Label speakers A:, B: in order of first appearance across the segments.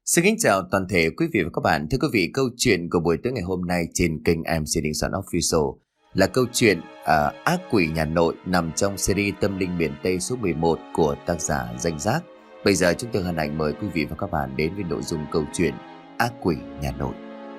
A: Xin kính chào toàn thể quý vị và các bạn. Thưa quý vị, câu chuyện của buổi tối ngày hôm nay trên kênh MC Đình Soạn Official là câu chuyện Ác Quỷ Nhà Nội nằm trong series Tâm Linh Miền Tây số 11 của tác giả Danh Giác. Bây giờ chúng tôi hân hạnh mời quý vị và các bạn đến với nội dung câu chuyện Ác Quỷ Nhà Nội.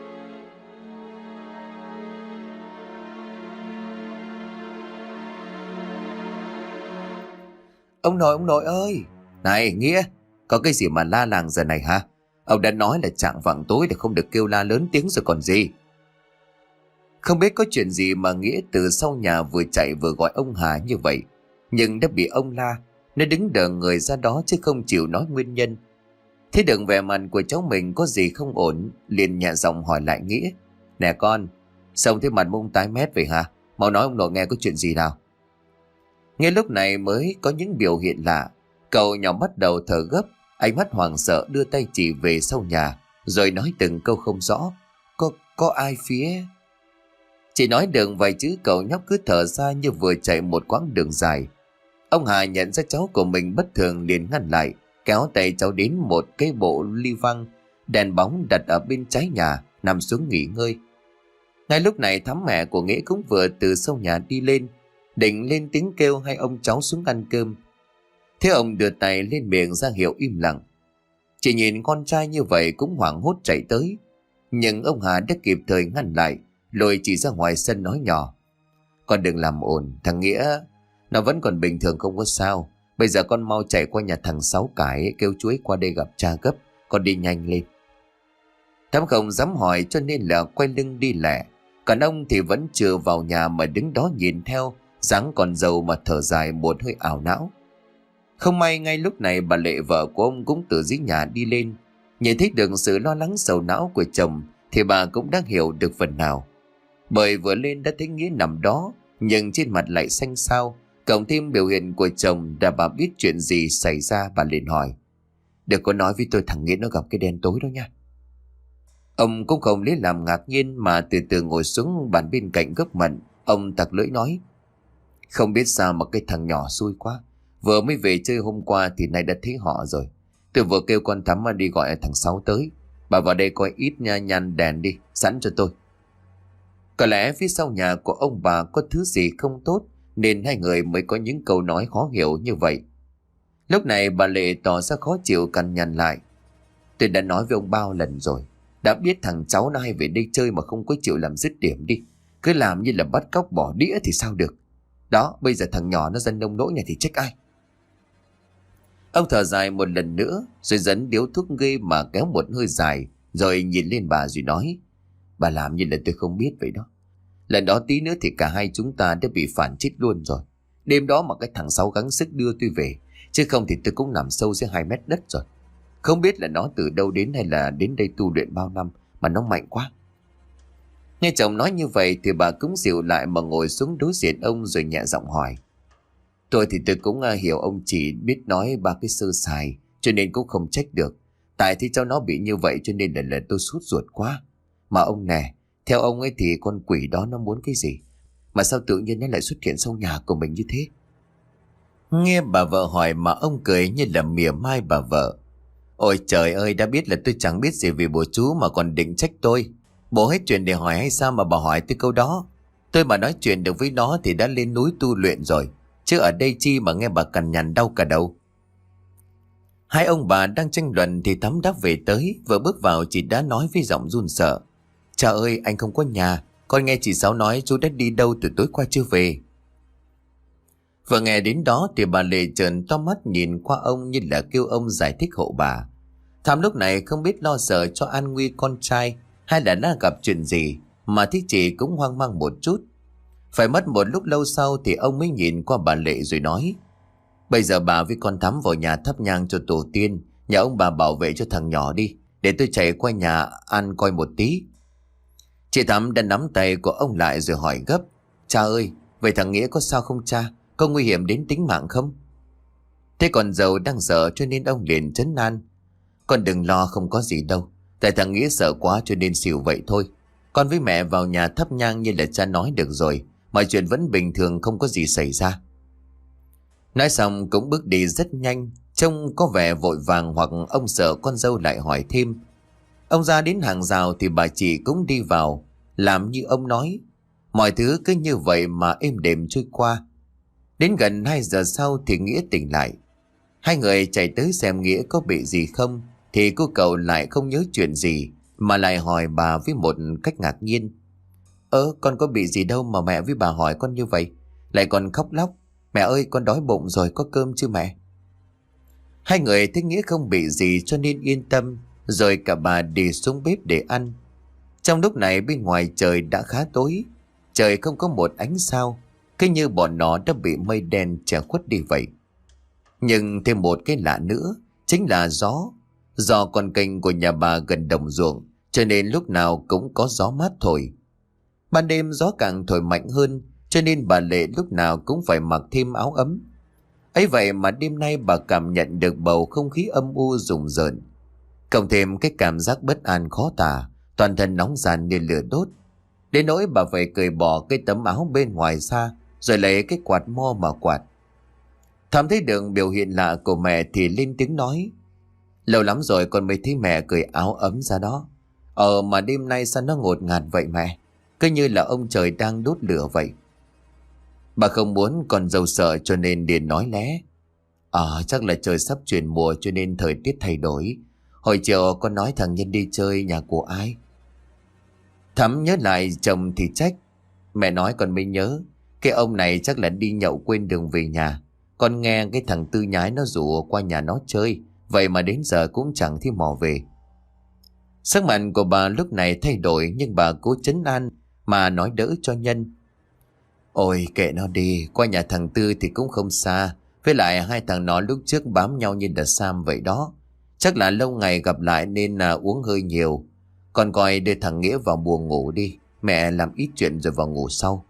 A: Ông nội ơi! Này Nghĩa, có cái gì mà la làng giờ này hả? Ông đã nói là chạng vạng tối để không được kêu la lớn tiếng rồi còn gì. Không biết có chuyện gì mà Nghĩa từ sau nhà vừa chạy vừa gọi ông Hà như vậy, nhưng đã bị ông la. Nó đứng đờ người ra đó chứ không chịu nói nguyên nhân. Thế đừng vẻ mặt của cháu mình có gì không ổn, liền nhẹ giọng hỏi lại Nghĩa. Nè con, sao thế mặt mông tái mét vậy hả? Mau nói ông nội nghe có chuyện gì nào. Ngay lúc này mới có những biểu hiện lạ. Cậu nhỏ bắt đầu thở gấp, ánh mắt hoảng sợ đưa tay chỉ về sau nhà, rồi nói từng câu không rõ. Có ai phía... Chỉ nói được vài chữ cậu nhóc cứ thở ra như vừa chạy một quãng đường dài. Ông Hà nhận ra cháu của mình bất thường liền ngăn lại, kéo tay cháu đến một cái bộ ly văng, đèn bóng đặt ở bên trái nhà, nằm xuống nghỉ ngơi. Ngay lúc này thắm mẹ của Nghĩa cũng vừa từ sau nhà đi lên, định lên tiếng kêu hai ông cháu xuống ăn cơm. Thế ông đưa tay lên miệng ra hiệu im lặng. Chỉ nhìn con trai như vậy cũng hoảng hốt chạy tới, nhưng ông Hà đã kịp thời ngăn lại, rồi chỉ ra ngoài sân nói nhỏ. Con đừng làm ồn, thằng Nghĩa nó vẫn còn bình thường không có sao. Bây giờ con mau chạy qua nhà thằng Sáu Cải kêu chú ấy qua đây gặp cha gấp. Con đi nhanh lên. Thắm không dám hỏi cho nên là quay lưng đi lẹ. Còn ông thì vẫn chưa vào nhà mà đứng đó nhìn theo, dáng còn dâu mà thở dài một hơi ảo não. Không may ngay lúc này bà Lệ vợ của ông cũng từ dưới nhà đi lên. Nhìn thấy được sự lo lắng sầu não của chồng thì bà cũng đã hiểu được phần nào. Bởi vừa lên đã thấy Nghĩa nằm đó, nhưng trên mặt lại xanh xao, cộng thêm biểu hiện của chồng đã bà biết chuyện gì xảy ra. Bà liền hỏi. Đừng có nói với tôi thằng Nghĩa nó gặp cái đen tối đó nha. Ông cũng không lấy làm ngạc nhiên mà từ từ ngồi xuống bàn bên cạnh gấp mận. Ông tặc lưỡi nói. Không biết sao mà cái thằng nhỏ xui quá. Vừa mới về chơi hôm qua thì nay đã thấy họ rồi. Tôi vừa kêu con Thắm đi gọi thằng Sáu tới. Bà vào đây coi ít nha, nhăn đèn đi, sẵn cho tôi. Có lẽ phía sau nhà của ông bà có thứ gì không tốt, nên hai người mới có những câu nói khó hiểu như vậy. Lúc này bà Lệ tỏ ra khó chịu cằn nhằn lại. Tôi đã nói với ông bao lần rồi. Đã biết thằng cháu nó hay về đây chơi mà không có chịu làm dứt điểm đi. Cứ làm như là bắt cóc bỏ đĩa thì sao được. Đó, bây giờ thằng nhỏ nó dân nông nỗi này thì trách ai. Ông thở dài một lần nữa, rồi dẫn điếu thuốc ghê mà kéo một hơi dài, rồi nhìn lên bà rồi nói. Bà làm như là tôi không biết vậy đó. Lần đó tí nữa thì cả hai chúng ta đã bị phản chết luôn rồi. Đêm đó mà cái thằng Sáu gắng sức đưa tôi về, chứ không thì tôi cũng nằm sâu dưới 2 mét đất rồi. Không biết là nó từ đâu đến hay là đến đây tu luyện bao năm mà nó mạnh quá. Nghe chồng nói như vậy thì bà cũng dịu lại mà ngồi xuống đối diện ông rồi nhẹ giọng hỏi. Tôi thì tôi cũng hiểu ông chỉ biết nói ba cái sơ sài, cho nên cũng không trách được. Tại thì cháu nó bị như vậy cho nên là tôi sốt ruột quá. Mà ông nè, theo ông ấy thì con quỷ đó nó muốn cái gì? Mà sao tự nhiên nó lại xuất hiện sau nhà của mình như thế? Nghe bà vợ hỏi mà ông cười như là mỉa mai bà vợ. Ôi trời ơi, đã biết là tôi chẳng biết gì về bố chú mà còn định trách tôi. Bố hết chuyện để hỏi hay sao mà bà hỏi tôi câu đó? Tôi mà nói chuyện được với nó thì đã lên núi tu luyện rồi. Chứ ở đây chi mà nghe bà cằn nhằn đau cả đầu. Hai ông bà đang tranh luận thì Thắm đã về tới. Vừa bước vào chị đã nói với giọng run sợ. Trời ơi, anh không có nhà. Con nghe chị Sáu nói chú đã đi đâu từ tối qua chưa về. Vừa nghe đến đó thì bà Lệ trợn to mắt nhìn qua ông như là kêu ông giải thích hộ bà. Thắm lúc này không biết lo sợ cho an nguy con trai hay là đã gặp chuyện gì, mà thích chị cũng hoang mang một chút. Phải mất một lúc lâu sau thì ông mới nhìn qua bà Lệ rồi nói. Bây giờ bà với con Thắm vào nhà thắp nhang cho tổ tiên, nhà ông bà bảo vệ cho thằng nhỏ đi, để tôi chạy qua nhà ăn coi một tí. Chị Thắm đã nắm tay của ông lại rồi hỏi gấp. Cha ơi, vậy thằng Nghĩa có sao không cha? Có nguy hiểm đến tính mạng không? Thế còn dâu đang sợ cho nên ông liền trấn an. Con đừng lo, không có gì đâu. Tại thằng Nghĩa sợ quá cho nên xỉu vậy thôi. Con với mẹ vào nhà thắp nhang như là cha nói được rồi. Mọi chuyện vẫn bình thường, không có gì xảy ra. Nói xong cũng bước đi rất nhanh, trông có vẻ vội vàng, hoặc ông sợ con dâu lại hỏi thêm. Ông ra đến hàng rào thì bà chị cũng đi vào, làm như ông nói. Mọi thứ cứ như vậy mà êm đềm trôi qua. Đến gần 2 giờ sau thì Nghĩa tỉnh lại. Hai người chạy tới xem Nghĩa có bị gì không, thì cô cậu lại không nhớ chuyện gì, mà lại hỏi bà với một cách ngạc nhiên. Con có bị gì đâu mà mẹ với bà hỏi con như vậy, lại còn khóc lóc. Mẹ ơi, con đói bụng rồi, có cơm chưa mẹ? Hai người thấy Nghĩa không bị gì cho nên yên tâm, rồi cả bà đi xuống bếp để ăn. Trong lúc này bên ngoài trời đã khá tối, trời không có một ánh sao, cứ như bọn nó đã bị mây đen che khuất đi vậy. Nhưng thêm một cái lạ nữa, chính là gió. Do con kênh của nhà bà gần đồng ruộng, cho nên lúc nào cũng có gió mát thổi. Ban đêm gió càng thổi mạnh hơn, cho nên bà Lệ lúc nào cũng phải mặc thêm áo ấm. Ấy vậy mà đêm nay bà cảm nhận được bầu không khí âm u rùng rợn, cộng thêm cái cảm giác bất an khó tả, toàn thân nóng ran như lửa đốt. Đến nỗi bà phải cởi bỏ cái tấm áo bên ngoài xa, rồi lấy cái quạt mo mà quạt. Thắm thấy được biểu hiện lạ của mẹ thì lên tiếng nói. Lâu lắm rồi con mới thấy mẹ cởi áo ấm ra đó. Mà đêm nay sao nó ngột ngạt vậy mẹ? Cứ như là ông trời đang đốt lửa vậy. Bà không muốn con dâu sợ cho nên liền nói lé. Chắc là trời sắp chuyển mùa cho nên thời tiết thay đổi. Hồi chiều con nói thằng Nhân đi chơi nhà của ai? Thắm nhớ lại chồng thì trách. Mẹ nói con mới nhớ, cái ông này chắc là đi nhậu quên đường về nhà. Con nghe cái thằng Tư nhái nó rủ qua nhà nó chơi, vậy mà đến giờ cũng chẳng thấy mò về. Sắc mặt của bà lúc này thay đổi, nhưng bà cố trấn an mà nói đỡ cho Nhân. Ôi kệ nó đi, qua nhà thằng Tư thì cũng không xa. Với lại hai thằng nó lúc trước bám nhau như đợt Sam vậy đó. Chắc là lâu ngày gặp lại nên uống hơi nhiều. Con coi đưa thằng Nghĩa vào buồng ngủ đi, mẹ làm ít chuyện rồi vào ngủ sau.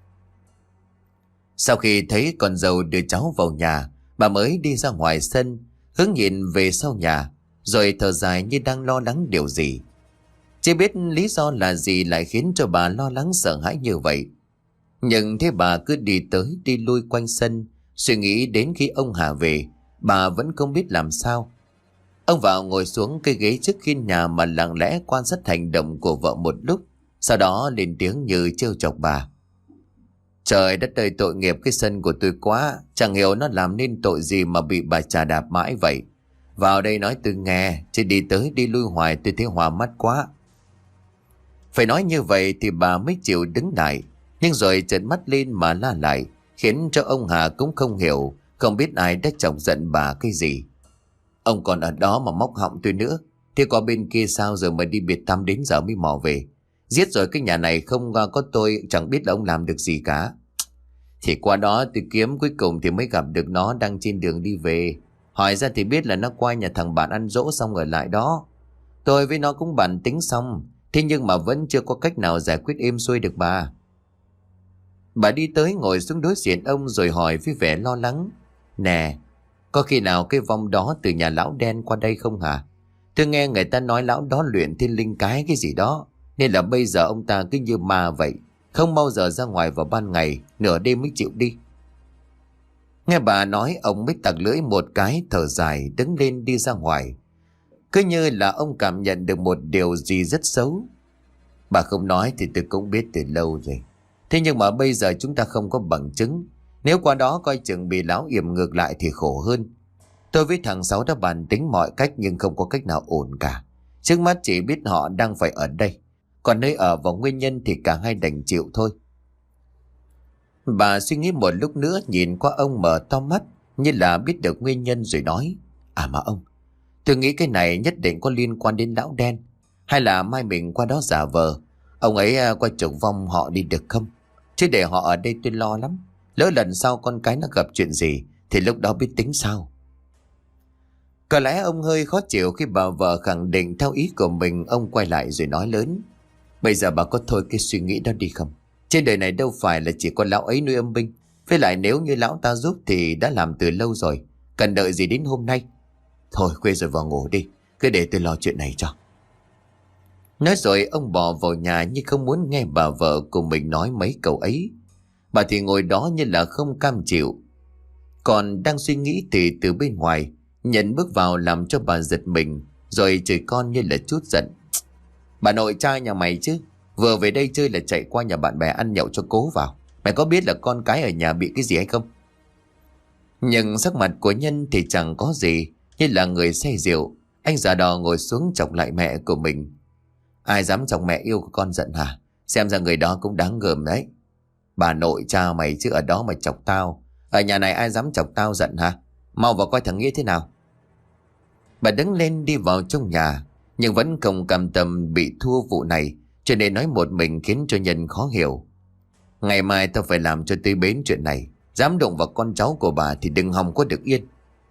A: Sau khi thấy con dâu đưa cháu vào nhà, bà mới đi ra ngoài sân, hướng nhìn về sau nhà, rồi thở dài như đang lo lắng điều gì. Chưa biết lý do là gì lại khiến cho bà lo lắng sợ hãi như vậy. Nhưng thế bà cứ đi tới đi lui quanh sân, suy nghĩ đến khi ông Hà về, bà vẫn không biết làm sao. Ông vào ngồi xuống cái ghế trước hiên nhà mà lặng lẽ quan sát hành động của vợ một lúc, sau đó lên tiếng như trêu chọc bà. Trời đất ơi, tội nghiệp cái sân của tôi quá, chẳng hiểu nó làm nên tội gì mà bị bà chà đạp mãi vậy. Vào đây nói tôi nghe, chứ đi tới đi lui hoài tôi thấy hòa mắt quá. Phải nói như vậy thì bà mới chịu đứng lại, nhưng rồi trợn mắt lên mà la lại, khiến cho ông Hà cũng không hiểu, không biết ai đã chọc giận bà cái gì. Ông còn ở đó mà móc họng tôi nữa, thế qua bên kia sao giờ mà đi biệt thăm đến giờ mới mò về. Giết rồi cái nhà này không có tôi chẳng biết là ông làm được gì cả. Thì qua đó tôi kiếm, cuối cùng thì mới gặp được nó đang trên đường đi về. Hỏi ra thì biết là nó qua nhà thằng bạn ăn dỗ xong ở lại đó. Tôi với nó cũng bàn tính xong, thế nhưng mà vẫn chưa có cách nào giải quyết êm xuôi được bà. Bà đi tới ngồi xuống đối diện ông rồi hỏi với vẻ lo lắng. Nè, có khi nào cái vong đó từ nhà lão đen qua đây không hả? Tôi nghe người ta nói lão đó luyện thiên linh cái gì đó, nên là bây giờ ông ta cứ như ma vậy, không bao giờ ra ngoài vào ban ngày, nửa đêm mới chịu đi. Nghe bà nói, ông mới tặc lưỡi một cái, thở dài đứng lên đi ra ngoài. Cứ như là ông cảm nhận được một điều gì rất xấu. Bà không nói thì tôi cũng biết từ lâu rồi. Thế nhưng mà bây giờ chúng ta không có bằng chứng. Nếu qua đó coi chừng bị lão yểm ngược lại thì khổ hơn. Tôi với thằng Sáu đã bàn tính mọi cách nhưng không có cách nào ổn cả. Trước mắt chỉ biết họ đang phải ở đây, còn nơi ở và nguyên nhân thì cả hai đành chịu thôi. Bà suy nghĩ một lúc nữa, nhìn qua ông mở to mắt như là biết được nguyên nhân rồi nói. Mà ông, tôi nghĩ cái này nhất định có liên quan đến lão đen. Hay là mai mình qua đó giả vờ ông ấy qua trông vong họ đi được không? Chứ để họ ở đây tôi lo lắm. Lỡ lần sau con cái nó gặp chuyện gì thì lúc đó biết tính sao. Có lẽ ông hơi khó chịu khi bà vợ khẳng định theo ý của mình. Ông quay lại rồi nói lớn. Bây giờ bà có thôi cái suy nghĩ đó đi không? Trên đời này đâu phải là chỉ có lão ấy nuôi âm binh. Với lại nếu như lão ta giúp thì đã làm từ lâu rồi, cần đợi gì đến hôm nay. Thôi khuya rồi vào ngủ đi, cứ để tôi lo chuyện này cho. Nói rồi ông bỏ vào nhà như không muốn nghe bà vợ của mình nói mấy câu ấy. Bà thì ngồi đó như là không cam chịu. Còn đang suy nghĩ thì từ bên ngoài Nhân bước vào làm cho bà giật mình, rồi chửi con như là chút giận. Bà nội trai nhà mày chứ, vừa về đây chơi là chạy qua nhà bạn bè ăn nhậu cho cố vào. Mày có biết là con cái ở nhà bị cái gì hay không? Nhưng sắc mặt của Nhân thì chẳng có gì, như là người say rượu. Anh già đò ngồi xuống chọc lại mẹ của mình. Ai dám chọc mẹ yêu của con giận hả? Xem ra người đó cũng đáng gờm đấy. Bà nội cha mày chứ ở đó mà chọc tao. Ở nhà này ai dám chọc tao giận hả? Mau vào coi thằng Nghĩa thế nào. Bà đứng lên đi vào trong nhà, nhưng vẫn không cam tâm bị thua vụ này, cho nên nói một mình khiến cho Nhân khó hiểu. Ngày mai tao phải làm cho tới bến chuyện này. Dám đụng vào con cháu của bà thì đừng hòng có được yên.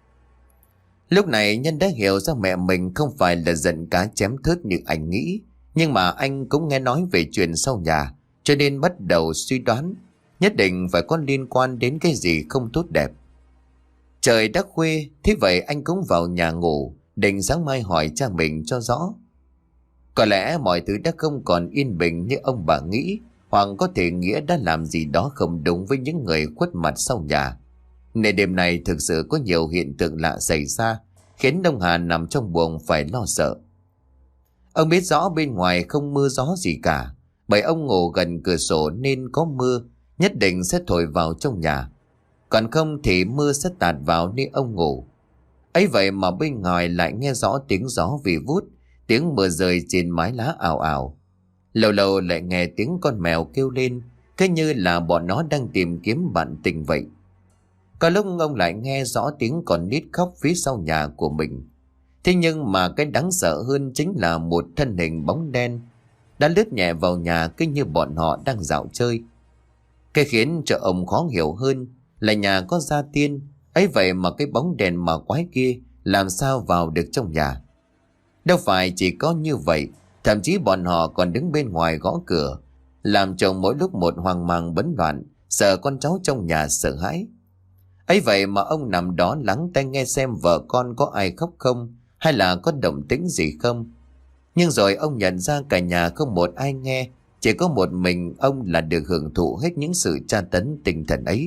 A: Lúc này Nhân đã hiểu ra mẹ mình không phải là giận cá chém thớt như anh nghĩ. Nhưng mà anh cũng nghe nói về chuyện sau nhà, cho nên bắt đầu suy đoán nhất định phải có liên quan đến cái gì không tốt đẹp. Trời đã khuya, thế vậy anh cũng vào nhà ngủ, định sáng mai hỏi cha mình cho rõ. Có lẽ mọi thứ đã không còn yên bình như ông bà nghĩ, hoặc có thể Nghĩa đã làm gì đó không đúng với những người khuất mặt sau nhà. Nên đêm này thực sự có nhiều hiện tượng lạ xảy ra, khiến ông Hà nằm trong buồng phải lo sợ. Ông biết rõ bên ngoài không mưa gió gì cả, bởi ông ngủ gần cửa sổ nên có mưa nhất định sẽ thổi vào trong nhà. Còn không thì mưa sẽ tạt vào nơi ông ngủ. Ấy vậy mà bên ngoài lại nghe rõ tiếng gió vì vút, tiếng mưa rơi trên mái lá ào ào. Lâu lâu lại nghe tiếng con mèo kêu lên, cứ như là bọn nó đang tìm kiếm bạn tình vậy. Có lúc ông lại nghe rõ tiếng con nít khóc phía sau nhà của mình. Thế nhưng mà cái đáng sợ hơn chính là một thân hình bóng đen đã lướt nhẹ vào nhà, cứ như bọn họ đang dạo chơi. Cái khiến cho ông khó hiểu hơn là nhà có gia tiên, ấy vậy mà cái bóng đèn mà quái kia làm sao vào được trong nhà. Đâu phải chỉ có như vậy, thậm chí bọn họ còn đứng bên ngoài gõ cửa, làm chồng mỗi lúc một hoang mang bấn loạn, sợ con cháu trong nhà sợ hãi. Ấy vậy mà ông nằm đó lắng tai nghe xem vợ con có ai khóc không, hay là có động tĩnh gì không. Nhưng rồi ông nhận ra cả nhà không một ai nghe, chỉ có một mình ông là được hưởng thụ hết những sự tra tấn tinh thần ấy.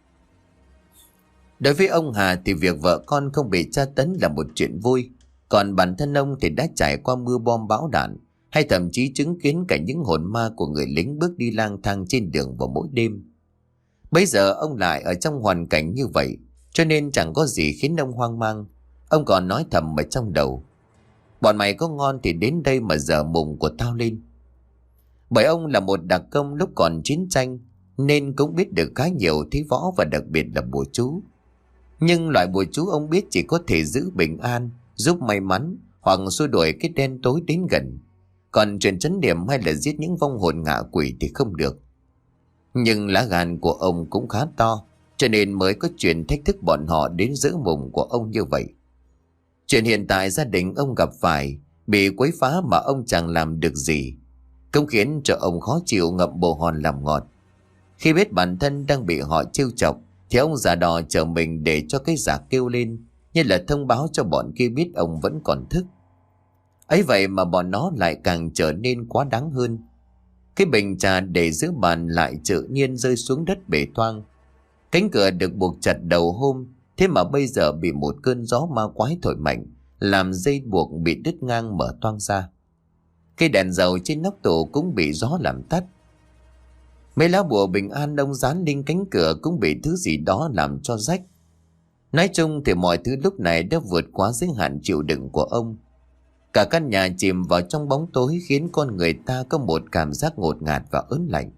A: Đối với ông Hà thì việc vợ con không bị tra tấn là một chuyện vui, còn bản thân ông thì đã trải qua mưa bom bão đạn, hay thậm chí chứng kiến cả những hồn ma của người lính bước đi lang thang trên đường vào mỗi đêm. Bây giờ ông lại ở trong hoàn cảnh như vậy, cho nên chẳng có gì khiến ông hoang mang. Ông còn nói thầm ở trong đầu: bọn mày có ngon thì đến đây mà dở mùng của tao lên. Bởi ông là một đặc công lúc còn chiến tranh, nên cũng biết được khá nhiều thế võ và đặc biệt là bùa chú. Nhưng loại bùa chú ông biết chỉ có thể giữ bình an, giúp may mắn, hoặc xua đuổi cái đen tối đến gần. Còn chuyện trấn điểm hay là giết những vong hồn ngạ quỷ thì không được. Nhưng lá gan của ông cũng khá to, cho nên mới có chuyện thách thức bọn họ đến giữ mùng của ông như vậy. Chuyện hiện tại gia đình ông gặp phải bị quấy phá mà ông chẳng làm được gì, cũng khiến cho ông khó chịu ngậm bồ hòn làm ngọt. Khi biết bản thân đang bị họ trêu chọc, thì ông già đò chờ mình để cho cái giả kêu lên, như là thông báo cho bọn kia biết ông vẫn còn thức. Ấy vậy mà bọn nó lại càng trở nên quá đáng hơn. Cái bình trà để giữa bàn lại tự nhiên rơi xuống đất bể toang. Cánh cửa được buộc chặt đầu hôm, thế mà bây giờ bị một cơn gió ma quái thổi mạnh, làm dây buộc bị đứt ngang mở toang ra. Cây đèn dầu trên nóc tủ cũng bị gió làm tắt. Mấy lá bùa bình an ông dán lên cánh cửa cũng bị thứ gì đó làm cho rách. Nói chung thì mọi thứ lúc này đã vượt quá giới hạn chịu đựng của ông. Cả căn nhà chìm vào trong bóng tối, khiến con người ta có một cảm giác ngột ngạt và ớn lạnh.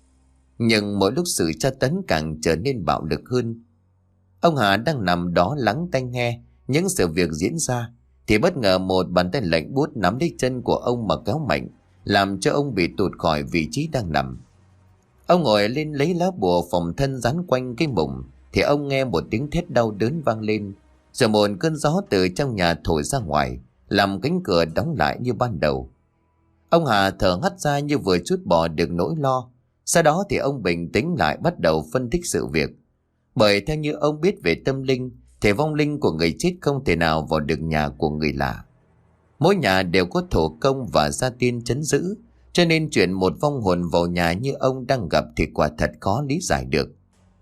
A: Nhưng mỗi lúc sự tra tấn càng trở nên bạo lực hơn. Ông Hà đang nằm đó lắng tai nghe những sự việc diễn ra, thì bất ngờ một bàn tay lạnh buốt nắm lấy chân của ông mà kéo mạnh, làm cho ông bị tụt khỏi vị trí đang nằm. Ông ngồi lên lấy lá bùa phòng thân dán quanh cái mùng, thì ông nghe một tiếng thét đau đớn vang lên, rồi một cơn gió từ trong nhà thổi ra ngoài, làm cánh cửa đóng lại như ban đầu. Ông Hà thở hắt ra như vừa trút bỏ được nỗi lo. Sau đó thì ông bình tĩnh lại, bắt đầu phân tích sự việc. Bởi theo như ông biết về tâm linh, thì vong linh của người chết không thể nào vào được nhà của người lạ. Mỗi nhà đều có thổ công và gia tiên trấn giữ, cho nên chuyện một vong hồn vào nhà như ông đang gặp thì quả thật khó lý giải được.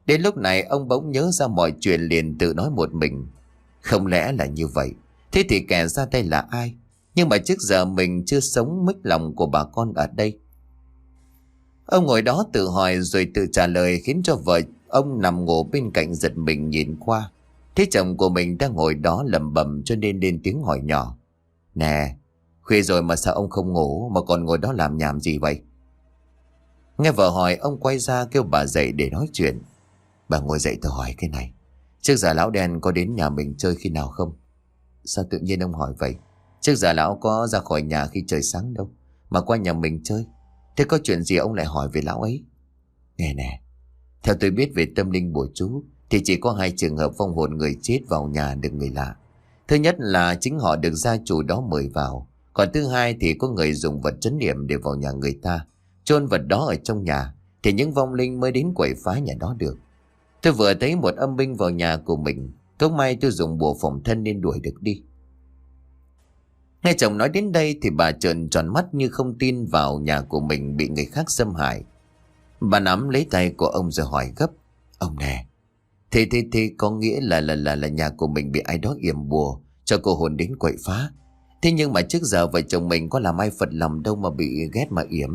A: Đến lúc này ông bỗng nhớ ra mọi chuyện, liền tự nói một mình. Không lẽ là như vậy? Thế thì kẻ ra tay là ai? Nhưng mà trước giờ mình chưa sống mếch lòng của bà con ở đây. Ông ngồi đó tự hỏi rồi tự trả lời, khiến cho vợ ông nằm ngủ bên cạnh giật mình nhìn qua. Thấy chồng của mình đang ngồi đó lẩm bẩm, cho nên lên tiếng hỏi nhỏ. Nè, khuya rồi mà sao ông không ngủ mà còn ngồi đó làm nhảm gì vậy? Nghe vợ hỏi, ông quay ra kêu bà dậy để nói chuyện. Bà ngồi dậy, tôi hỏi cái này. Trước giờ lão đen có đến nhà mình chơi khi nào không? Sao tự nhiên ông hỏi vậy? Trước giờ lão có ra khỏi nhà khi trời sáng đâu, mà qua nhà mình chơi. Thế có chuyện gì ông lại hỏi về lão ấy? Nghe nè, theo tôi biết về tâm linh bùa chú thì chỉ có hai trường hợp vong hồn người chết vào nhà được người lạ. Thứ nhất là chính họ được gia chủ đó mời vào. Còn thứ hai thì có người dùng vật trấn niệm để vào nhà người ta, chôn vật đó ở trong nhà, thì những vong linh mới đến quậy phá nhà đó được. Tôi vừa thấy một âm binh vào nhà của mình, không may tôi dùng bùa phòng thân nên đuổi được đi. Nghe chồng nói đến đây thì bà trợn tròn mắt như không tin vào nhà của mình bị người khác xâm hại. Bà nắm lấy tay của ông rồi hỏi gấp. Ông nè, thế có nghĩa là nhà của mình bị ai đó yểm bùa cho cô hồn đến quậy phá. Thế nhưng mà trước giờ vợ chồng mình có làm ai phật lòng đâu mà bị ghét mà yểm.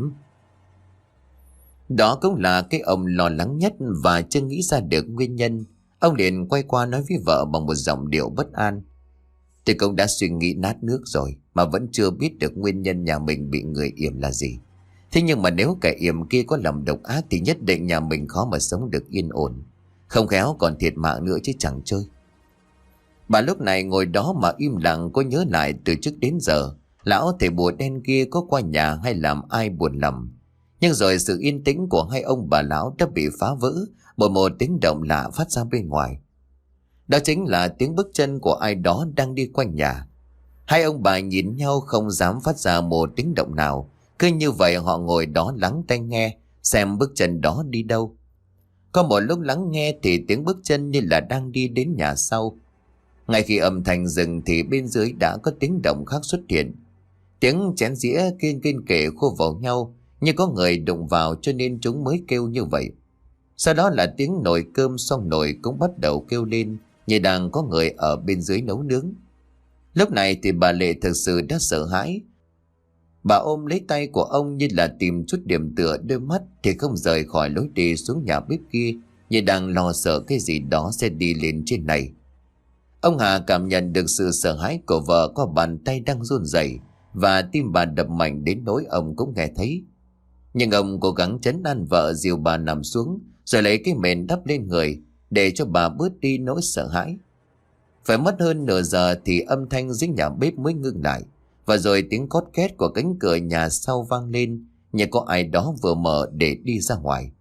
A: Đó cũng là cái ông lo lắng nhất và chưa nghĩ ra được nguyên nhân. Ông liền quay qua nói với vợ bằng một giọng điệu bất an. Tôi cũng đã suy nghĩ nát nước rồi mà vẫn chưa biết được nguyên nhân nhà mình bị người yểm là gì. Thế nhưng mà nếu kẻ yểm kia có lòng độc ác thì nhất định nhà mình khó mà sống được yên ổn. Không khéo còn thiệt mạng nữa chứ chẳng chơi. Bà lúc này ngồi đó mà im lặng, có nhớ lại từ trước đến giờ lão thầy bùa đen kia có qua nhà hay làm ai buồn lòng. Nhưng rồi sự yên tĩnh của hai ông bà lão đã bị phá vỡ bởi một tiếng động lạ phát ra bên ngoài. Đó chính là tiếng bước chân của ai đó đang đi quanh nhà. Hai ông bà nhìn nhau không dám phát ra một tiếng động nào. Cứ như vậy họ ngồi đó lắng tai nghe xem bước chân đó đi đâu. Có một lúc lắng nghe thì tiếng bước chân như là đang đi đến nhà sau. Ngay khi âm thanh dừng thì bên dưới đã có tiếng động khác xuất hiện. Tiếng chén dĩa kiên kể khô vào nhau, như có người đụng vào cho nên chúng mới kêu như vậy. Sau đó là tiếng nồi cơm xong nồi cũng bắt đầu kêu lên, như đang có người ở bên dưới nấu nướng. Lúc này thì bà Lệ thực sự đã sợ hãi. Bà ôm lấy tay của ông như là tìm chút điểm tựa, đôi mắt thì không rời khỏi lối đi xuống nhà bếp kia, như đang lo sợ cái gì đó sẽ đi lên trên này. Ông Hà cảm nhận được sự sợ hãi của vợ, có bàn tay đang run rẩy và tim bà đập mạnh đến nỗi ông cũng nghe thấy. Nhưng ông cố gắng trấn an vợ, dìu bà nằm xuống rồi lấy cái mền đắp lên người để cho bà bớt đi nỗi sợ hãi. Phải mất hơn nửa giờ thì âm thanh dưới nhà bếp mới ngưng lại, và rồi tiếng cót két của cánh cửa nhà sau vang lên, như có ai đó vừa mở để đi ra ngoài.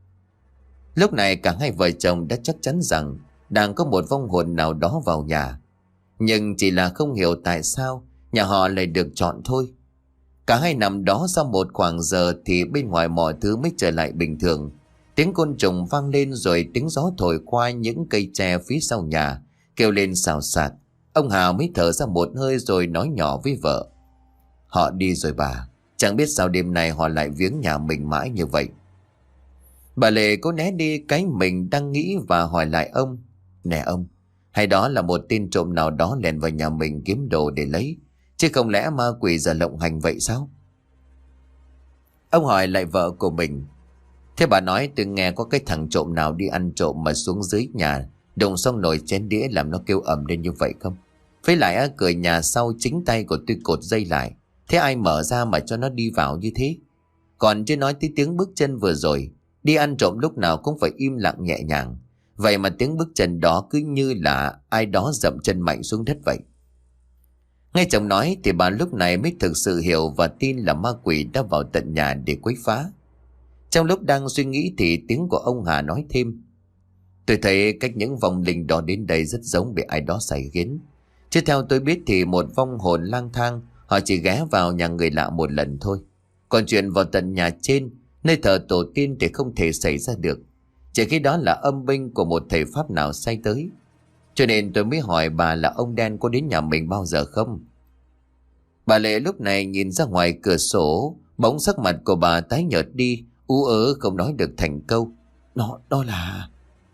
A: Lúc này cả hai vợ chồng đã chắc chắn rằng đang có một vong hồn nào đó vào nhà. Nhưng chỉ là không hiểu tại sao nhà họ lại được chọn thôi. Cả hai nằm đó sau một khoảng giờ thì bên ngoài mọi thứ mới trở lại bình thường. Tiếng côn trùng vang lên, rồi tiếng gió thổi qua những cây tre phía sau nhà kêu lên xào xạc. Ông Hà mới thở ra một hơi rồi nói nhỏ với vợ. Họ đi rồi bà, chẳng biết sao đêm nay họ lại viếng nhà mình mãi như vậy. Bà Lệ cố né đi cái mình đang nghĩ và hỏi lại ông. Nè ông, hay đó là một tên trộm nào đó lèn vào nhà mình kiếm đồ để lấy, chứ không lẽ ma quỷ giờ lộng hành vậy sao? Ông hỏi lại vợ của mình. Thế bà nói tôi nghe có cái thằng trộm nào đi ăn trộm mà xuống dưới nhà đụng xong nồi chén đĩa làm nó kêu ầm lên như vậy không? Với lại cửa nhà sau chính tay của tôi cột dây lại. Thế ai mở ra mà cho nó đi vào như thế? Còn chưa nói tới tiếng bước chân vừa rồi. Đi ăn trộm lúc nào cũng phải im lặng nhẹ nhàng. Vậy mà tiếng bước chân đó cứ như là ai đó dậm chân mạnh xuống đất vậy. Nghe chồng nói thì bà lúc này mới thực sự hiểu và tin là ma quỷ đã vào tận nhà để quấy phá. Trong lúc đang suy nghĩ thì tiếng của ông Hà nói thêm. Tôi thấy cách những vong linh đó đến đây rất giống bị ai đó sai khiến. Chứ theo tôi biết thì một vong hồn lang thang họ chỉ ghé vào nhà người lạ một lần thôi. Còn chuyện vào tận nhà trên, nơi thờ tổ tiên thì không thể xảy ra được. Chỉ khi đó là âm binh của một thầy pháp nào sai tới. Cho nên tôi mới hỏi bà là ông đen có đến nhà mình bao giờ không? Bà Lệ lúc này nhìn ra ngoài cửa sổ, bỗng sắc mặt của bà tái nhợt đi, ú ớ không nói được thành câu. Đó là...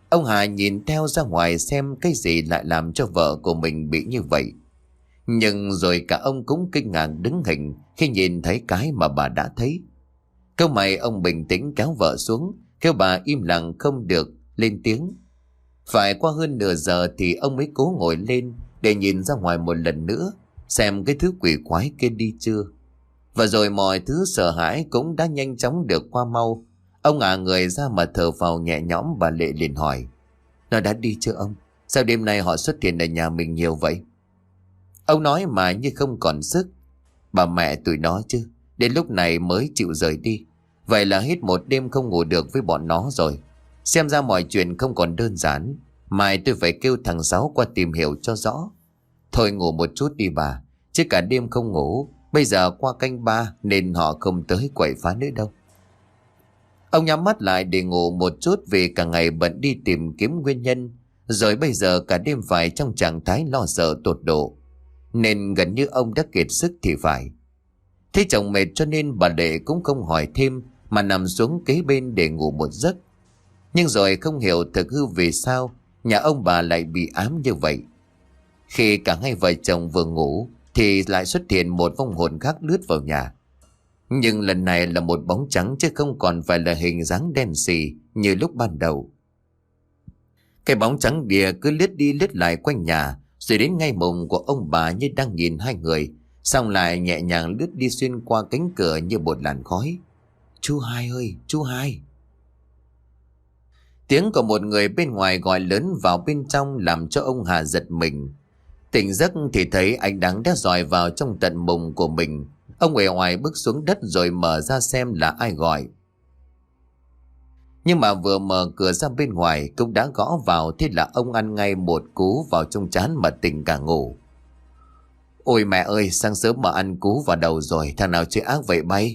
A: Ông Hà nhìn theo ra ngoài xem cái gì lại làm cho vợ của mình bị như vậy. Nhưng rồi cả ông cũng kinh ngạc đứng hình khi nhìn thấy cái mà bà đã thấy. Câu mày ông bình tĩnh kéo vợ xuống, kêu bà im lặng không được lên tiếng. Phải qua hơn nửa giờ thì ông mới cố ngồi lên để nhìn ra ngoài một lần nữa, xem cái thứ quỷ quái kia đi chưa. Và rồi mọi thứ sợ hãi cũng đã nhanh chóng được qua mau. Ông ngả người ra mà thở phào nhẹ nhõm. Bà Lệ liền hỏi: Nó đã đi chưa ông? Sao đêm nay họ xuất hiện ở nhà mình nhiều vậy? Ông nói mà như không còn sức: Bà mẹ tụi nó chứ, đến lúc này mới chịu rời đi. Vậy là hết một đêm không ngủ được với bọn nó rồi. Xem ra mọi chuyện không còn đơn giản. Mai tôi phải kêu thằng Sáu qua tìm hiểu cho rõ. Thôi ngủ một chút đi bà, chứ cả đêm không ngủ. Bây giờ qua canh 3 nên họ không tới quậy phá nữa đâu. Ông nhắm mắt lại để ngủ một chút vì cả ngày bận đi tìm kiếm nguyên nhân. Rồi bây giờ cả đêm phải trong trạng thái lo sợ tột độ, nên gần như ông đã kiệt sức thì phải. Thấy chồng mệt cho nên bà Lệ cũng không hỏi thêm mà nằm xuống kế bên để ngủ một giấc. Nhưng rồi không hiểu thực hư vì sao nhà ông bà lại bị ám như vậy. Khi cả hai vợ chồng vừa ngủ thì lại xuất hiện một vong hồn khác lướt vào nhà. Nhưng lần này là một bóng trắng chứ không còn phải là hình dáng đen xì như lúc ban đầu. Cái bóng trắng bìa cứ lướt đi lướt lại quanh nhà, rồi đến ngay mồm của ông bà như đang nhìn hai người, xong lại nhẹ nhàng lướt đi xuyên qua cánh cửa như một làn khói. Chú Hai ơi, chú Hai! Tiếng của một người bên ngoài gọi lớn vào bên trong làm cho ông Hà giật mình. Tỉnh giấc thì thấy anh Đắng đã dòi vào trong tận mùng của mình. Ông uể oải bước xuống đất rồi mở ra xem là ai gọi. Nhưng mà vừa mở cửa ra bên ngoài cũng đã gõ vào, thế là ông ăn ngay một cú vào trong trán mà tỉnh cả ngủ. Ôi mẹ ơi, sáng sớm mà ăn cú vào đầu rồi, thằng nào chơi ác vậy bay?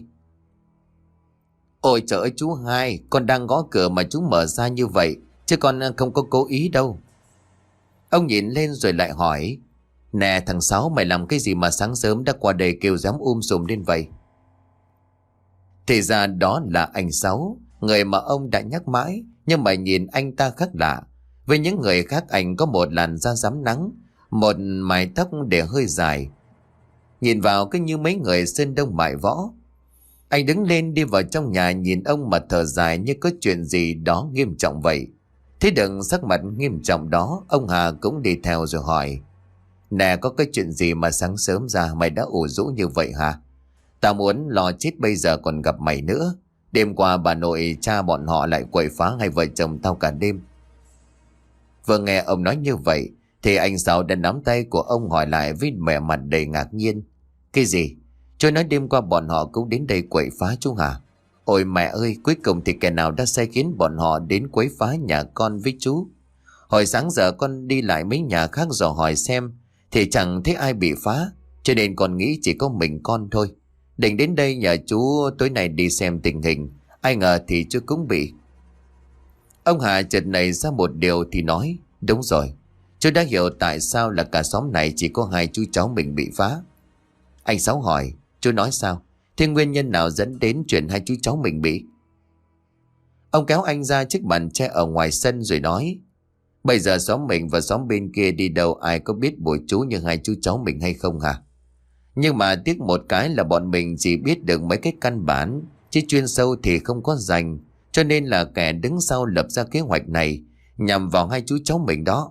A: Ôi trời ơi chú Hai, con đang gõ cửa mà chú mở ra như vậy, chứ con không có cố ý đâu. Ông nhìn lên rồi lại hỏi: Nè thằng Sáu, mày làm cái gì mà sáng sớm đã qua đây kêu dám sùm lên vậy? Thì ra đó là anh Sáu, người mà ông đã nhắc mãi, nhưng mà nhìn anh ta khác lạ. Với những người khác anh có một làn da rám nắng, một mái tóc để hơi dài, nhìn vào cứ như mấy người sơn đông mại võ. Anh đứng lên đi vào trong nhà nhìn ông mà thở dài như có chuyện gì đó nghiêm trọng vậy. Thế đừng sắc mặt nghiêm trọng đó, ông Hà cũng đi theo rồi hỏi: Nè có cái chuyện gì mà sáng sớm ra mày đã ủ rũ như vậy hả? Tao muốn lo chết bây giờ còn gặp mày nữa. Đêm qua bà nội cha bọn họ lại quậy phá hai vợ chồng tao cả đêm. Vừa nghe ông nói như vậy thì anh Sáu đã nắm tay của ông hỏi lại với vẻ mặt đầy ngạc nhiên: Cái gì? Chú nói đêm qua bọn họ cũng đến đây quậy phá chú hả? Ôi mẹ ơi, cuối cùng thì kẻ nào đã sai khiến bọn họ đến quấy phá nhà con với chú? Hồi sáng giờ con đi lại mấy nhà khác dò hỏi xem thì chẳng thấy ai bị phá, cho nên con nghĩ chỉ có mình con thôi. Định đến đây nhờ chú tối nay đi xem tình hình, ai ngờ thì chú cũng bị. Ông Hà chợt nảy ra một điều thì nói: Đúng rồi, chú đã hiểu tại sao là cả xóm này chỉ có hai chú cháu mình bị phá. Anh Sáu hỏi: Chú nói sao? Thế nguyên nhân nào dẫn đến chuyện hai chú cháu mình bị? Ông kéo anh ra chiếc bàn tre ở ngoài sân rồi nói: Bây giờ xóm mình và xóm bên kia đi đâu ai có biết bùa chú như hai chú cháu mình hay không hả? Nhưng mà tiếc một cái là bọn mình chỉ biết được mấy cái căn bản, chứ chuyên sâu thì không có dành. Cho nên là kẻ đứng sau lập ra kế hoạch này nhằm vào hai chú cháu mình đó.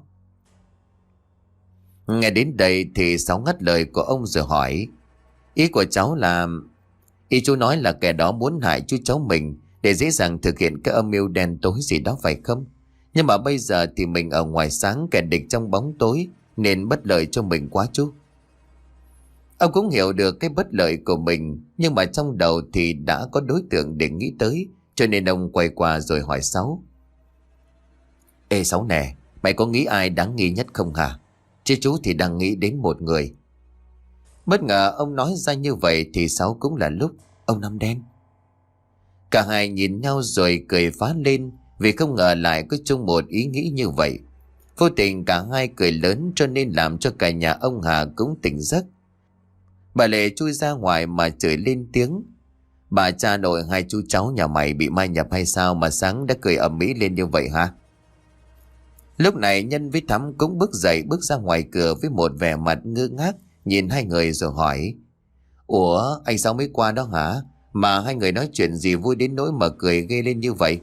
A: Nghe đến đây thì Sáu ngắt lời của ông rồi hỏi: Ý của cháu là... Ý chú nói là kẻ đó muốn hại chú cháu mình để dễ dàng thực hiện cái âm mưu đen tối gì đó phải không? Nhưng mà bây giờ thì mình ở ngoài sáng, kẻ địch trong bóng tối, nên bất lợi cho mình quá chú. Ông cũng hiểu được cái bất lợi của mình, nhưng mà trong đầu thì đã có đối tượng để nghĩ tới, cho nên ông quay qua rồi hỏi Sáu: Ê Sáu nè, mày có nghĩ ai đáng nghi nhất không hả? Chứ chú thì đang nghĩ đến một người. Bất ngờ ông nói ra như vậy thì Sáu cũng là lúc ông Năm Đen. Cả hai nhìn nhau rồi cười phá lên vì không ngờ lại có chung một ý nghĩ như vậy. Vô tình cả hai cười lớn cho nên làm cho cả nhà ông Hà cũng tỉnh giấc. Bà Lệ chui ra ngoài mà chửi lên tiếng: Bà cha nội hai chú cháu nhà mày bị mai nhập hay sao mà sáng đã cười ầm ĩ lên như vậy hả? Lúc này Nhân với Thắm cũng bước dậy, bước ra ngoài cửa với một vẻ mặt ngơ ngác, nhìn hai người rồi hỏi: Ủa, anh sao mới qua đó hả? Mà hai người nói chuyện gì vui đến nỗi mà cười ghê lên như vậy?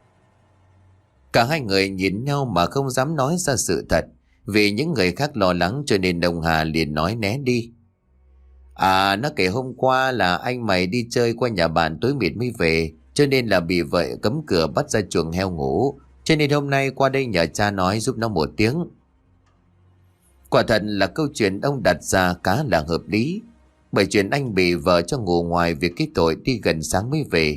A: Cả hai người nhìn nhau mà không dám nói ra sự thật, vì những người khác lo lắng cho nên ông Hà liền nói né đi. À, nó kể hôm qua là anh mày đi chơi qua nhà bạn tối mịt mới về, cho nên là bị vợ cấm cửa bắt ra chuồng heo ngủ, cho nên hôm nay qua đây nhờ cha nói giúp nó một tiếng. Quả thật là câu chuyện ông đặt ra khá là hợp lý, bởi chuyện anh bị vợ cho ngủ ngoài vì cái tội đi gần sáng mới về,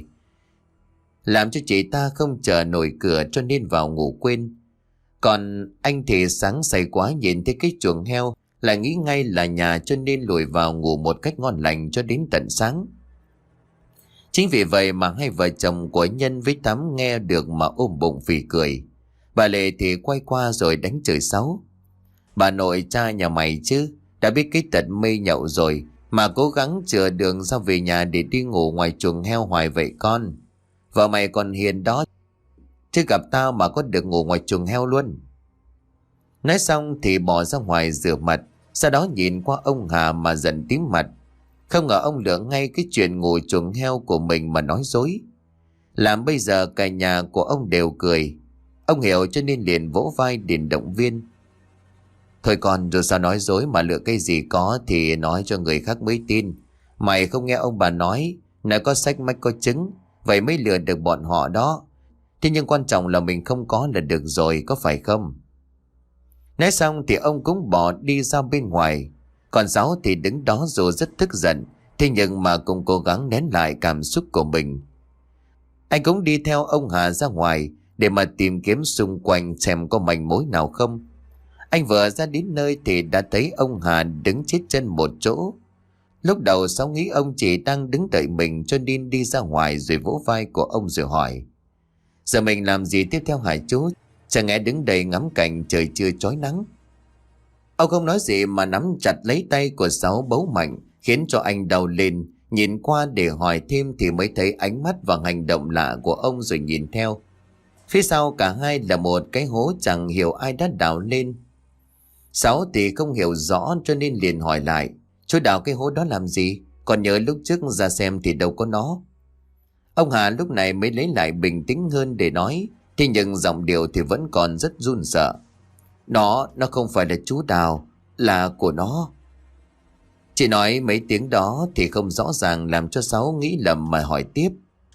A: làm cho chị ta không chờ nổi cửa cho nên vào ngủ quên. Còn anh thì sáng say quá nhìn thấy cái chuồng heo lại nghĩ ngay là nhà, cho nên lùi vào ngủ một cách ngon lành cho đến tận sáng. Chính vì vậy mà hai vợ chồng của Nhân với Thắm nghe được mà ôm bụng phì cười. Bà Lệ thì quay qua rồi đánh chửi Sáu: Bà nội cha nhà mày chứ, đã biết cái tật mê nhậu rồi mà cố gắng chừa đường ra về nhà để đi ngủ ngoài chuồng heo hoài vậy con. Vợ mày còn hiền đó, chứ gặp tao mà có được ngủ ngoài chuồng heo luôn. Nói xong thì bỏ ra ngoài rửa mặt, sau đó nhìn qua ông Hà mà giận tím mặt. Không ngờ ông lựa ngay cái chuyện ngủ chuồng heo của mình mà nói dối, làm bây giờ cả nhà của ông đều cười. Ông hiểu cho nên liền vỗ vai điện động viên: Thôi con, rồi sao nói dối mà lựa cái gì có thì nói cho người khác mới tin. Mày không nghe ông bà nói có sách mách có chứng, vậy mới lừa được bọn họ đó. Thế nhưng quan trọng là mình không có là được rồi, có phải không? Nói xong thì ông cũng bỏ đi ra bên ngoài. Còn Sáu thì đứng đó dù rất tức giận, thế nhưng mà cũng cố gắng nén lại cảm xúc của mình. Anh cũng đi theo ông Hà ra ngoài để mà tìm kiếm xung quanh xem có manh mối nào không. Anh vừa ra đến nơi thì đã thấy ông Hà đứng chết chân một chỗ. Lúc đầu Sáu nghĩ ông chỉ đang đứng đợi mình cho nên đi ra ngoài, rồi vỗ vai của ông rồi hỏi: Giờ mình làm gì tiếp theo hả chú? Chẳng lẽ đứng đây ngắm cảnh trời chưa chói nắng? Ông không nói gì mà nắm chặt lấy tay của Sáu bấu mạnh, khiến cho anh đau lên. Nhìn qua để hỏi thêm thì mới thấy ánh mắt và hành động lạ của ông, rồi nhìn theo. Phía sau cả hai là một cái hố chẳng hiểu ai đã đào lên. Sáu thì không hiểu rõ cho nên liền hỏi lại: Chú đào cái hố đó làm gì? Còn nhớ lúc trước ra xem thì đâu có nó. Ông Hà lúc này mới lấy lại bình tĩnh hơn để nói, thế nhưng giọng điệu thì vẫn còn rất run sợ: Nó không phải là chú đào, là của nó. Chỉ nói mấy tiếng đó thì không rõ ràng, làm cho Sáu nghĩ lầm mà hỏi tiếp: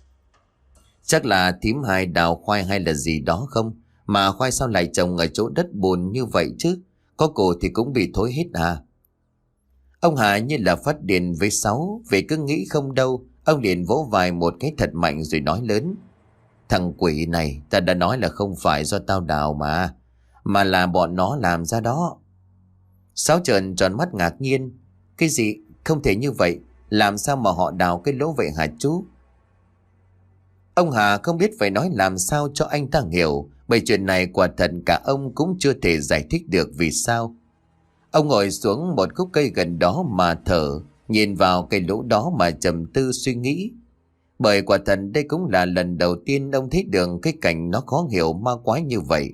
A: Chắc là thím Hai đào khoai hay là gì đó không? Mà khoai sao lại trồng ở chỗ đất bùn như vậy chứ? Có củ thì cũng bị thối hết à? Ông Hà như là phát điên với Sáu, vì cứ nghĩ không đâu. Ông liền vỗ vai một cái thật mạnh rồi nói lớn: Thằng quỷ này, ta đã nói là không phải do tao đào mà là bọn nó làm ra đó. Sáu trợn tròn mắt ngạc nhiên: Cái gì? Không thể như vậy. Làm sao mà họ đào cái lỗ vậy hả chú? Ông Hà không biết phải nói làm sao cho anh ta hiểu, bởi chuyện này quả thật cả ông cũng chưa thể giải thích được vì sao. Ông ngồi xuống một gốc cây gần đó mà thở, nhìn vào cái lỗ đó mà trầm tư suy nghĩ. Bởi quả thật đây cũng là lần đầu tiên ông thấy được cái cảnh nó khó hiểu ma quái như vậy.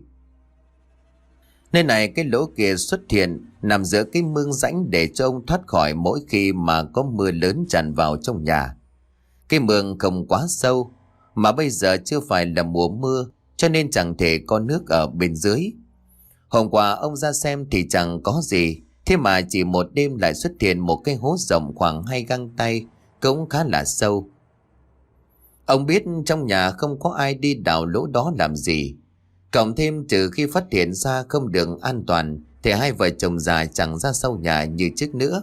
A: Nơi này cái lỗ kia xuất hiện nằm giữa cái mương rãnh để cho ông thoát khỏi mỗi khi mà có mưa lớn tràn vào trong nhà. Cái mương không quá sâu, mà bây giờ chưa phải là mùa mưa cho nên chẳng thể có nước ở bên dưới. Hôm qua ông ra xem thì chẳng có gì, thế mà chỉ một đêm lại xuất hiện một cái hố rộng khoảng 2 găng tay, cũng khá là sâu. Ông biết trong nhà không có ai đi đào lỗ đó làm gì. Cộng thêm trừ khi phát hiện ra không được an toàn thì hai vợ chồng già chẳng ra sau nhà như trước nữa.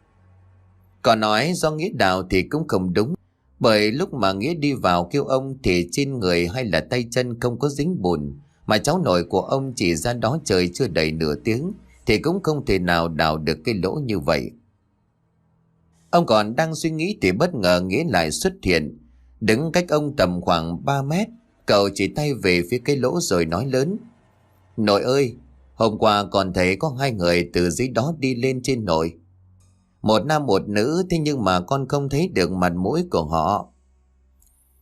A: Còn nói do Nghĩa đào thì cũng không đúng, bởi lúc mà Nghĩa đi vào kêu ông thì trên người hay là tay chân không có dính bùn, mà cháu nội của ông chỉ ra đó trời chưa đầy nửa tiếng thì cũng không thể nào đào được cái lỗ như vậy. Ông còn đang suy nghĩ thì bất ngờ Nghĩa lại xuất hiện, đứng cách ông tầm khoảng 3 mét. Cậu chỉ tay về phía cái lỗ rồi nói lớn: Nội ơi, hôm qua còn thấy có 2 người từ dưới đó đi lên trên nội. Một nam một nữ, thế nhưng mà con không thấy được mặt mũi của họ.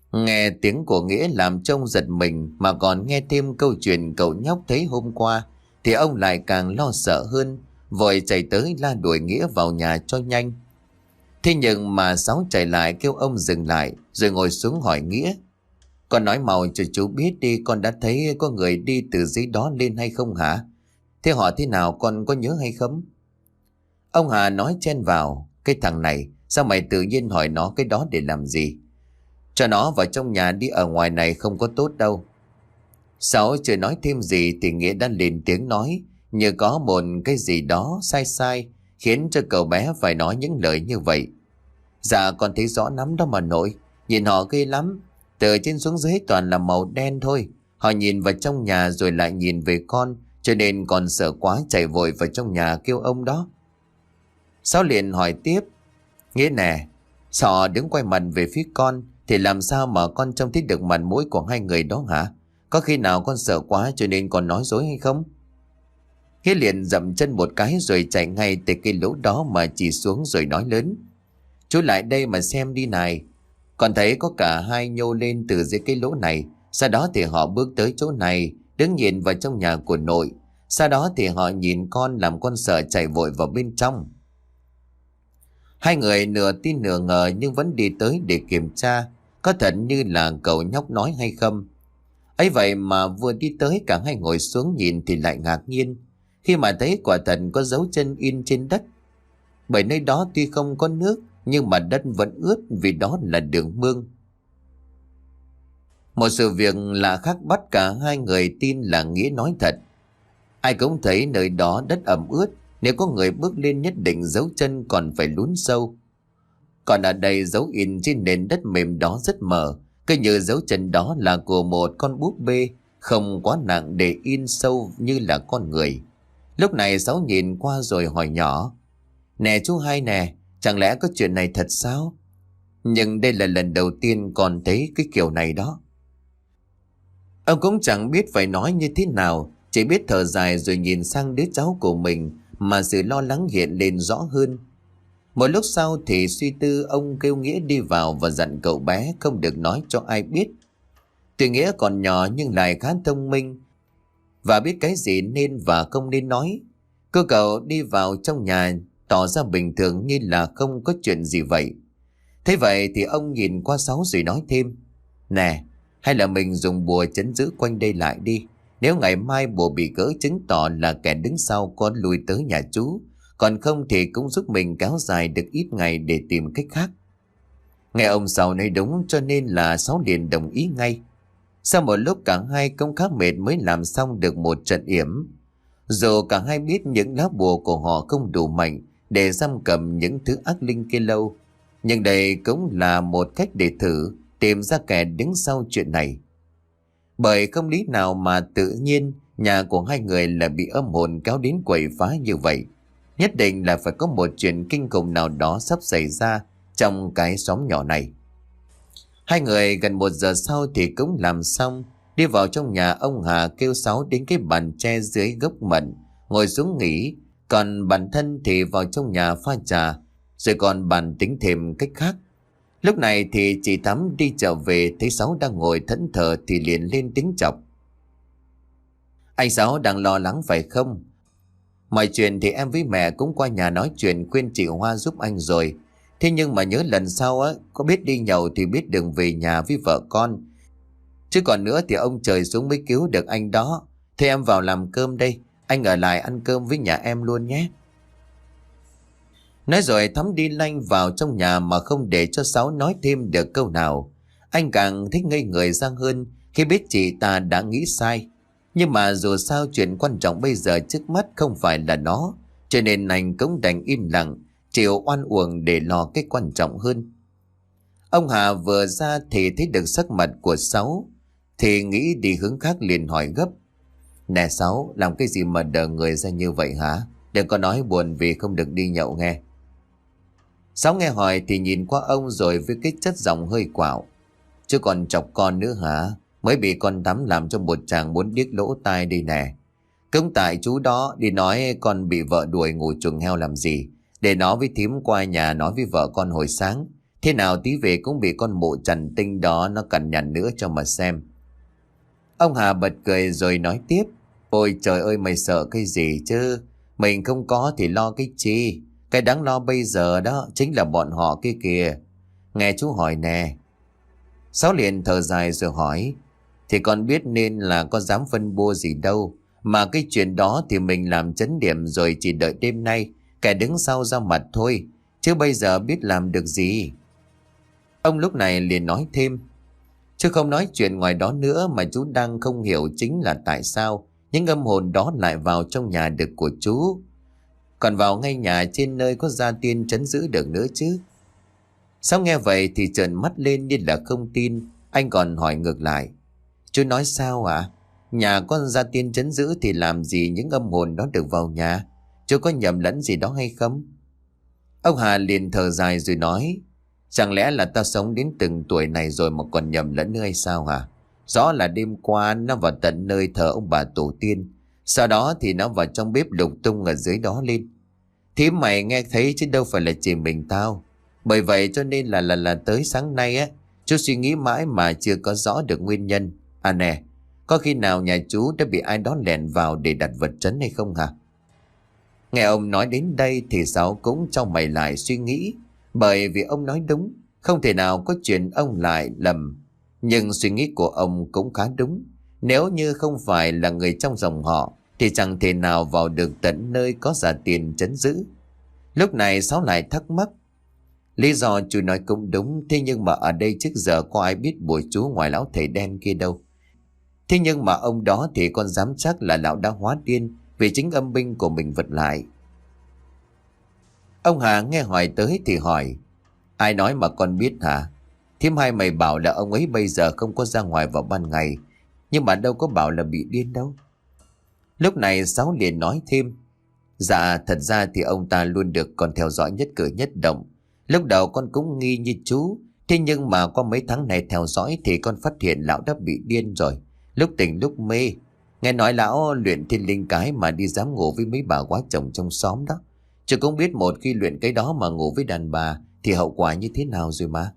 A: Nghe tiếng của Nghĩa làm trông giật mình, mà còn nghe thêm câu chuyện cậu nhóc thấy hôm qua thì ông lại càng lo sợ hơn, vội chạy tới la đuổi Nghĩa vào nhà cho nhanh. Thế nhưng mà Sáu chạy lại kêu ông dừng lại, rồi ngồi xuống hỏi Nghĩa: "Con nói mau cho chú biết đi, con đã thấy có người đi từ dưới đó lên hay không hả? Thế họ thế nào, con có nhớ hay không?" Ông Hà nói chen vào: "Cái thằng này, sao mày tự nhiên hỏi nó cái đó để làm gì? Cho nó vào trong nhà đi, ở ngoài này không có tốt đâu." Sáu chưa nói thêm gì thì Nghĩa đã lên tiếng nói, như có một cái gì đó sai sai khiến cho cậu bé phải nói những lời như vậy. "Dạ con thấy rõ lắm đó mà nội, nhìn họ ghê lắm, từ trên xuống dưới toàn là màu đen thôi. Họ nhìn vào trong nhà rồi lại nhìn về con, cho nên con sợ quá chạy vội vào trong nhà kêu ông đó." Sáu liền hỏi tiếp: "Nghĩa nè, sao họ đứng quay mặt về phía con, thì làm sao mà con trông thấy được mặt mũi của hai người đó hả? Có khi nào con sợ quá cho nên con nói dối hay không?" Nghĩa liền dậm chân một cái rồi chạy ngay từ cái lỗ đó mà chỉ xuống rồi nói lớn: "Chú lại đây mà xem đi này. Con thấy có cả hai nhô lên từ dưới cái lỗ này. Sau đó thì họ bước tới chỗ này, đứng nhìn vào trong nhà của nội. Sau đó thì họ nhìn con làm con sợ chạy vội vào bên trong." Hai người nửa tin nửa ngờ nhưng vẫn đi tới để kiểm tra có thật như là cậu nhóc nói hay không. Ấy vậy mà vừa đi tới, cả hai ngồi xuống nhìn thì lại ngạc nhiên khi mà thấy quả thật có dấu chân in trên đất. Bởi nơi đó tuy không có nước nhưng mà đất vẫn ướt, vì đó là đường mương. Một sự việc lạ khác bắt cả hai người tin là Nghĩa nói thật. Ai cũng thấy nơi đó đất ẩm ướt, nếu có người bước lên nhất định dấu chân còn phải lún sâu. Còn ở đây dấu in trên nền đất mềm đó rất mờ, cứ như dấu chân đó là của một con búp bê, không quá nặng để in sâu như là con người. Lúc này Sáu nhìn qua rồi hỏi nhỏ: "Nè chú hai nè, chẳng lẽ có chuyện này thật sao? Nhưng đây là lần đầu tiên con thấy cái kiểu này đó." Ông cũng chẳng biết phải nói như thế nào, chỉ biết thở dài rồi nhìn sang đứa cháu của mình mà sự lo lắng hiện lên rõ hơn. Một lúc sau thì suy tư, ông kêu Nghĩa đi vào và dặn cậu bé không được nói cho ai biết. Tuy Nghĩa còn nhỏ nhưng lại khá thông minh và biết cái gì nên và không nên nói. Cậu đi vào trong nhà tỏ ra bình thường như là không có chuyện gì vậy. Thế vậy thì ông nhìn qua Sáu rồi nói thêm: "Nè, hay là mình dùng bùa trấn giữ quanh đây lại đi. Nếu ngày mai bùa bị gỡ chứng tỏ là kẻ đứng sau có lui tới nhà chú, còn không thì cũng giúp mình kéo dài được ít ngày để tìm cách khác." Nghe ông Sáu nói đúng cho nên là Sáu liền đồng ý ngay. Sau một lúc cả hai cũng khá mệt mới làm xong được một trận yểm. Dù cả hai biết những lá bùa của họ không đủ mạnh để giam cầm những thứ ác linh kia lâu, nhưng đây cũng là một cách để thử tìm ra kẻ đứng sau chuyện này. Bởi không lý nào mà tự nhiên nhà của hai người lại bị âm hồn kéo đến quậy phá như vậy. Nhất định là phải có một chuyện kinh khủng nào đó sắp xảy ra trong cái xóm nhỏ này. Hai người gần 1 giờ sau thì cũng làm xong. Đi vào trong nhà, ông Hà kêu Sáu đến cái bàn tre dưới gốc mận ngồi xuống nghỉ, còn bản thân thì vào trong nhà pha trà, rồi còn bàn tính thêm cách khác. Lúc này thì chị Thắm đi trở về thấy Sáu đang ngồi thẫn thờ thì liền lên tiếng chọc: "Anh Sáu đang lo lắng phải không? Mọi chuyện thì em với mẹ cũng qua nhà nói chuyện khuyên chị Hoa giúp anh rồi. Thế nhưng mà nhớ lần sau á, có biết đi nhậu thì biết đường về nhà với vợ con. Chứ còn nữa thì ông trời xuống mới cứu được anh đó. Thế em vào làm cơm đây, anh ở lại ăn cơm với nhà em luôn nhé." Nói rồi Thắm đi lanh vào trong nhà mà không để cho Sáu nói thêm được câu nào. Anh càng thích ngây người ra hơn khi biết chị ta đã nghĩ sai. Nhưng mà dù sao chuyện quan trọng bây giờ trước mắt không phải là nó, cho nên anh cũng đành im lặng, chịu oan uổng để lo cái quan trọng hơn. Ông Hà vừa ra thì thấy được sắc mặt của Sáu, thì nghĩ đi hướng khác liền hỏi gấp: "Nè Sáu, làm cái gì mà đờ người ra như vậy hả? Đừng có nói buồn vì không được đi nhậu nghe." Sáu nghe hỏi thì nhìn qua ông rồi với cái chất giọng hơi quạo: "Chứ còn chọc con nữa hả? Mới bị con Thắm làm cho một chàng muốn điếc lỗ tai đi nè. Cũng tại chú đó đi nói con bị vợ đuổi ngủ chuồng heo làm gì, để nó với thím qua nhà nói với vợ con hồi sáng. Thế nào tí về cũng bị con mụ trằn tinh đó nó cằn nhằn nữa cho mà xem. Ông Hà bật cười rồi nói tiếp. Ôi trời ơi, mày sợ cái gì chứ? Mình không có thì lo cái chi? Cái đáng lo bây giờ đó chính là bọn họ kia kìa. Nghe chú hỏi nè. Sáu liền thở dài rồi hỏi. Thì con biết nên là có dám phân bua gì đâu. Mà cái chuyện đó thì mình làm chấn điểm rồi, chỉ đợi đêm nay kẻ đứng sau ra mặt thôi. Chứ bây giờ biết làm được gì. Ông lúc này liền nói thêm. Chứ không nói chuyện ngoài đó nữa, mà chú đang không hiểu chính là tại sao những âm hồn đó lại vào trong nhà được của chú, còn vào ngay nhà trên nơi có gia tiên trấn giữ được nữa chứ. Sau nghe vậy thì trợn mắt lên như là không tin. Anh còn hỏi ngược lại. Chú nói sao ạ? Nhà có gia tiên trấn giữ thì làm gì những âm hồn đó được vào nhà? Chú có nhầm lẫn gì đó hay không? Ông Hà liền thở dài rồi nói. Chẳng lẽ là ta sống đến từng tuổi này rồi mà còn nhầm lẫn nữa hay sao hả? Rõ là đêm qua nó vào tận nơi thờ ông bà tổ tiên. Sau đó thì nó vào trong bếp lục tung ở dưới đó lên. Thím mày nghe thấy chứ đâu phải là chỉ mình tao. Bởi vậy cho nên là tới sáng nay á, chú suy nghĩ mãi mà chưa có rõ được nguyên nhân. À nè, có khi nào nhà chú đã bị ai đó lẻn vào để đặt vật trấn hay không hả? Nghe ông nói đến đây thì Sáu cũng trong mày lại suy nghĩ. Bởi vì ông nói đúng, không thể nào có chuyện ông lại lầm. Nhưng suy nghĩ của ông cũng khá đúng. Nếu như không phải là người trong dòng họ thì chẳng thể nào vào được tận nơi có gia tiền trấn giữ. Lúc này Sáu lại thắc mắc. Lý do chú nói cũng đúng. Thế nhưng mà ở đây trước giờ có ai biết bùa chú ngoài lão thầy đen kia đâu. Thế nhưng mà ông đó thì con dám chắc là lão đã hóa điên vì chính âm binh của mình vật lại. Ông Hà nghe hỏi tới thì hỏi. Ai nói mà con biết hả? Thím hai mày bảo là ông ấy bây giờ không có ra ngoài vào ban ngày, nhưng mà đâu có bảo là bị điên đâu. Lúc này Sáu liền nói thêm. Dạ thật ra thì ông ta luôn được con theo dõi nhất cử nhất động. Lúc đầu con cũng nghi như chú. Thế nhưng mà qua mấy tháng này theo dõi thì con phát hiện lão đã bị điên rồi. Lúc tỉnh lúc mê. Nghe nói lão luyện thiên linh cái mà đi dám ngủ với mấy bà quá chồng trong xóm đó. Chứ cũng biết một khi luyện cái đó mà ngủ với đàn bà thì hậu quả như thế nào rồi mà.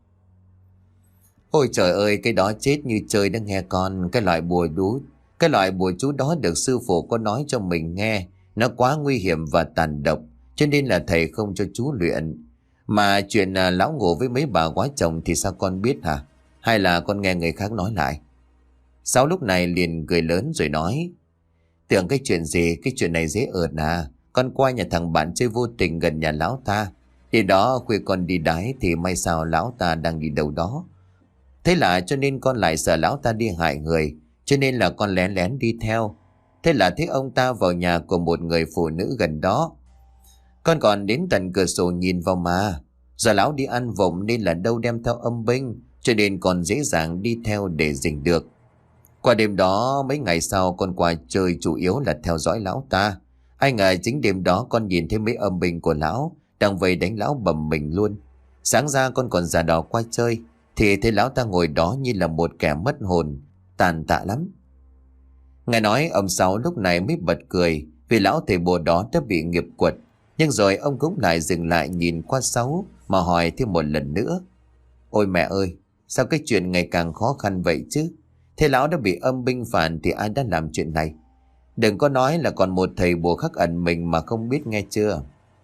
A: Ôi trời ơi, cái đó chết như chơi đó nghe con. Cái loại bùa chú đó được sư phụ có nói cho mình nghe. Nó quá nguy hiểm và tàn độc, cho nên là thầy không cho chú luyện. Mà chuyện lão ngủ với mấy bà quá chồng thì sao con biết hả? Hay là con nghe người khác nói lại? Sáu lúc này liền cười lớn rồi nói. Tưởng cái chuyện gì, cái chuyện này dễ ợt à. Con qua nhà thằng bạn chơi vô tình gần nhà lão ta. Thì đó khuya con đi đái thì may sao lão ta đang đi đâu đó. Thế là cho nên con lại sợ lão ta đi hại người, cho nên là con lén lén đi theo. Thế là thấy ông ta vào nhà của một người phụ nữ gần đó. Con còn đến tận cửa sổ nhìn vào mà. Giờ lão đi ăn vụng nên là đâu đem theo âm binh, cho nên còn dễ dàng đi theo để rình được. Qua đêm đó mấy ngày sau con qua chơi chủ yếu là theo dõi lão ta. Ai ngờ chính đêm đó con nhìn thấy mấy âm binh của lão đang vây đánh lão bầm mình luôn. Sáng ra con còn ra đó qua chơi thì thấy lão ta ngồi đó như là một kẻ mất hồn, tàn tạ lắm. Nghe nói ông Sáu lúc này mới bật cười vì lão thầy bùa đó đã bị nghiệp quật. Nhưng rồi ông cũng lại dừng lại nhìn qua Sáu mà hỏi thêm một lần nữa. Ôi mẹ ơi, sao cái chuyện ngày càng khó khăn vậy chứ? Thế lão đã bị âm binh phản thì ai đã làm chuyện này? Đừng có nói là còn một thầy bùa khắc ẩn mình mà không biết nghe chưa?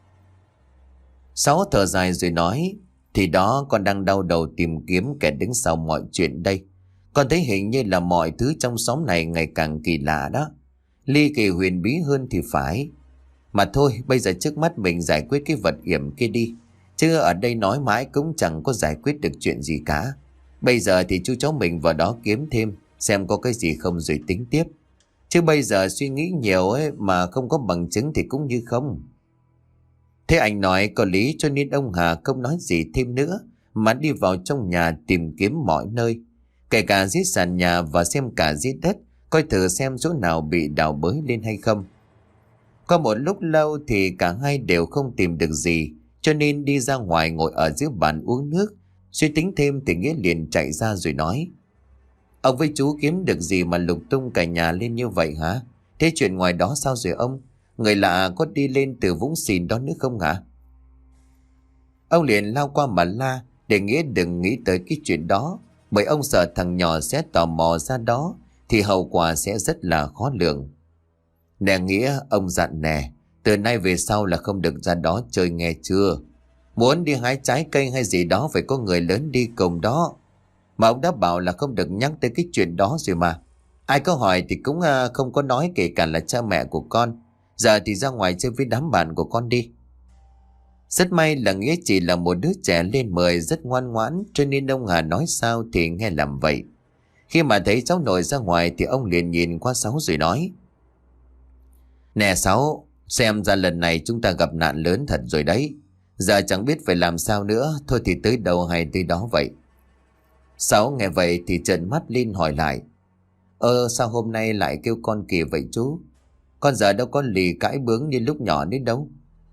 A: Sáu thở dài rồi nói. Thì đó con đang đau đầu tìm kiếm kẻ đứng sau mọi chuyện đây. Con thấy hình như là mọi thứ trong xóm này ngày càng kỳ lạ đó. Ly kỳ huyền bí hơn thì phải. Mà thôi bây giờ trước mắt mình giải quyết cái vật yểm kia đi. Chứ ở đây nói mãi cũng chẳng có giải quyết được chuyện gì cả. Bây giờ thì chú cháu mình vào đó kiếm thêm, xem có cái gì không rồi tính tiếp. Chứ bây giờ suy nghĩ nhiều ấy mà không có bằng chứng thì cũng như không. Thế anh nói có lý, cho nên ông Hà không nói gì thêm nữa mà đi vào trong nhà tìm kiếm mọi nơi. Kể cả dưới sàn nhà và xem cả dưới đất, coi thử xem chỗ nào bị đào bới lên hay không. Qua một lúc lâu thì cả hai đều không tìm được gì, cho nên đi ra ngoài ngồi ở dưới bàn uống nước. Suy tính thêm thì Nghĩa liền chạy ra rồi nói. Ông với chú kiếm được gì mà lục tung cả nhà lên như vậy hả? Thế chuyện ngoài đó sao rồi ông? Người lạ có đi lên từ vũng xìn đó nữa không hả? Ông liền lao qua mà la. để Nghĩa đừng nghĩ tới cái chuyện đó, bởi ông sợ thằng nhỏ sẽ tò mò ra đó thì hậu quả sẽ rất là khó lường. Nè Nghĩa, ông dặn nè, từ nay về sau là không được ra đó chơi nghe chưa? Muốn đi hái trái cây hay gì đó phải có người lớn đi cùng đó. Mà ông đã bảo là không được nhắc tới cái chuyện đó rồi mà. Ai có hỏi thì cũng không có nói, kể cả là cha mẹ của con. Giờ thì ra ngoài chơi với đám bạn của con đi. Rất may là Nghĩa chỉ là một đứa trẻ lên 10 rất ngoan ngoãn, cho nên ông Hà nói sao thì nghe làm vậy. Khi mà thấy cháu nội ra ngoài thì ông liền nhìn qua Sáu rồi nói: Nè Sáu, xem ra lần này chúng ta gặp nạn lớn thật rồi đấy. Giờ chẳng biết phải làm sao nữa, thôi thì tới đâu hay tới đó vậy. Sáu nghe vậy thì trợn mắt lên hỏi lại: Sao hôm nay lại kêu con kỳ vậy chú? Con giờ đâu có lì cãi bướng như lúc nhỏ nữa đâu.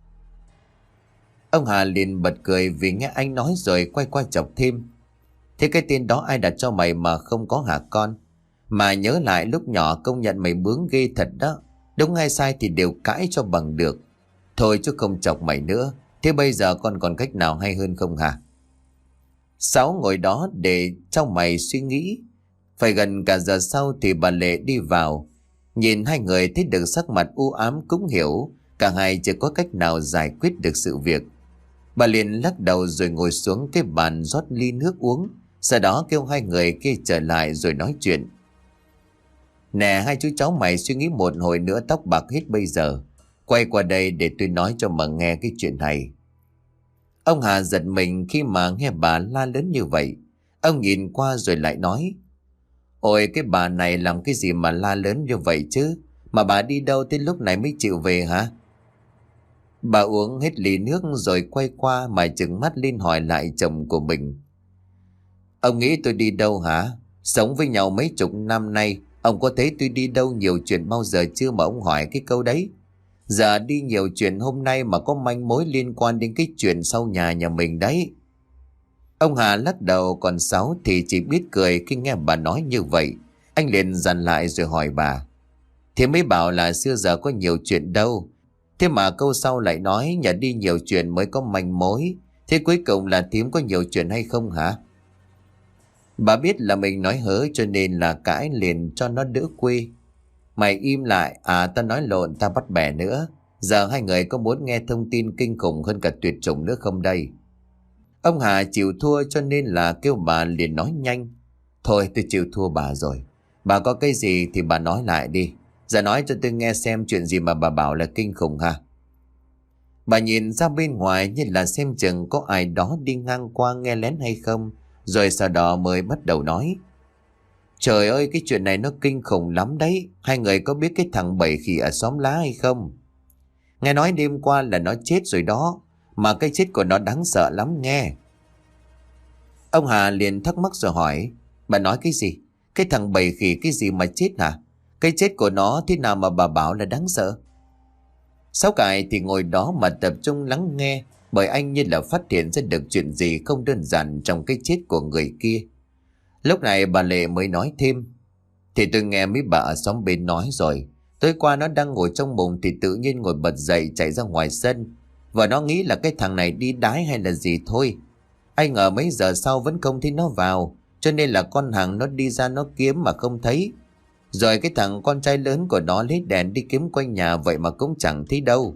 A: Ông Hà liền bật cười vì nghe anh nói rồi quay qua chọc thêm: Thế cái tên đó ai đặt cho mày mà không có hả con? Mà nhớ lại lúc nhỏ công nhận mày bướng ghê thật đó. Đúng hay sai thì đều cãi cho bằng được. Thôi chứ không chọc mày nữa. Thế bây giờ con còn cách nào hay hơn không hả? Sáu ngồi đó để trong mày suy nghĩ. Phải gần cả giờ sau thì bà Lệ đi vào. Nhìn hai người thấy được sắc mặt u ám cũng hiểu cả hai chưa có cách nào giải quyết được sự việc. Bà liền lắc đầu rồi ngồi xuống cái bàn rót ly nước uống. Sau đó kêu hai người kia trở lại rồi nói chuyện. Nè hai chú cháu mày suy nghĩ một hồi nữa tóc bạc hết bây giờ. Quay qua đây để tôi nói cho mà nghe cái chuyện này. Ông Hà giật mình khi mà nghe bà la lớn như vậy. Ông nhìn qua rồi lại nói: Ôi cái bà này làm cái gì mà la lớn như vậy chứ? Mà bà đi đâu tới lúc này mới chịu về hả? Bà uống hết ly nước rồi quay qua mà trừng mắt lên hỏi lại chồng của mình: Ông nghĩ tôi đi đâu hả? Sống với nhau mấy chục năm nay, ông có thấy tôi đi đâu nhiều chuyện bao giờ chưa mà ông hỏi cái câu đấy? Giờ đi nhiều chuyện hôm nay mà có manh mối liên quan đến cái chuyện sau nhà mình đấy. Ông Hà lắc đầu, còn Sáu thì chỉ biết cười khi nghe bà nói như vậy. Anh liền dặn lại rồi hỏi bà: Thế mới bảo là xưa giờ có nhiều chuyện đâu. Thế mà câu sau lại nói nhà đi nhiều chuyện mới có manh mối. Thế cuối cùng là thím có nhiều chuyện hay không hả? Bà biết là mình nói hớ cho nên là cãi liền cho nó đỡ quê. Mày im lại, tao nói lộn, tao bắt bẻ nữa. Giờ hai người có muốn nghe thông tin kinh khủng hơn cả tuyệt chủng nữa không đây? Ông Hà chịu thua cho nên là kêu bà liền nói nhanh: Thôi tôi chịu thua bà rồi. Bà có cái gì thì bà nói lại đi. Giờ nói cho tôi nghe xem chuyện gì mà bà bảo là kinh khủng hả? Bà nhìn ra bên ngoài như là xem chừng có ai đó đi ngang qua nghe lén hay không. Rồi sau đó mới bắt đầu nói: Trời ơi cái chuyện này nó kinh khủng lắm đấy. Hai người có biết cái thằng bảy khỉ ở xóm lá hay không? Nghe nói đêm qua là nó chết rồi đó. Mà cái chết của nó đáng sợ lắm nghe. Ông Hà liền thắc mắc rồi hỏi: Bà nói cái gì? Cái thằng bảy khỉ cái gì mà chết hả? Cái chết của nó thế nào mà bà bảo là đáng sợ? Sáu Cải thì ngồi đó mà tập trung lắng nghe, bởi anh như là phát hiện ra được chuyện gì không đơn giản trong cái chết của người kia. Lúc này bà Lệ mới nói thêm: Thì tôi nghe mấy bà ở xóm bên nói rồi. Tối qua nó đang ngồi trong bụng thì tự nhiên ngồi bật dậy chạy ra ngoài sân. Và nó nghĩ là cái thằng này đi đái hay là gì thôi. Ai ngờ mấy giờ sau vẫn không thấy nó vào, cho nên là con hàng nó đi ra nó kiếm mà không thấy. Rồi cái thằng con trai lớn của nó lấy đèn đi kiếm quanh nhà vậy mà cũng chẳng thấy đâu.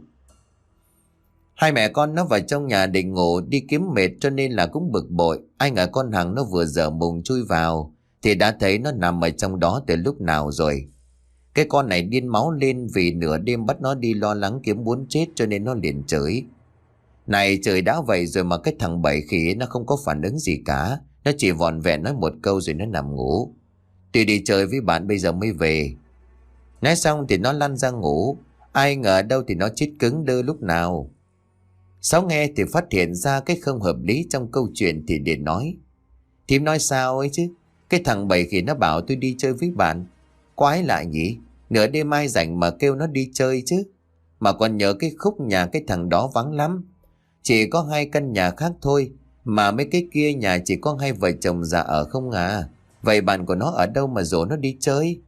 A: Hai mẹ con nó vào trong nhà định ngủ, đi kiếm mệt cho nên là cũng bực bội. Ai ngờ con hàng nó vừa dở mùng chui vào thì đã thấy nó nằm ở trong đó từ lúc nào rồi. Cái con này điên máu lên vì nửa đêm bắt nó đi lo lắng kiếm muốn chết, cho nên nó liền chửi: Này trời đã vậy rồi mà cái thằng bảy khỉ nó không có phản ứng gì cả. Nó chỉ vòn vẹn nói một câu rồi nó nằm ngủ. Tôi đi chơi với bạn bây giờ mới về. Nói xong thì nó lăn ra ngủ. Ai ngờ đâu thì nó chết cứng đơ lúc nào. Sáu nghe thì phát hiện ra cái không hợp lý trong câu chuyện thì liền nói: Thím nói sao ấy chứ? Cái thằng bảy khỉ nó bảo tôi đi chơi với bạn. Quái lạ nhỉ? Nửa đêm ai rảnh mà kêu nó đi chơi chứ? Mà còn nhớ cái khúc nhà cái thằng đó vắng lắm. Chỉ có 2 căn nhà khác thôi. Mà mấy cái kia nhà chỉ có 2 vợ chồng già ở không à. Vậy bạn của nó ở đâu mà rủ nó đi chơi?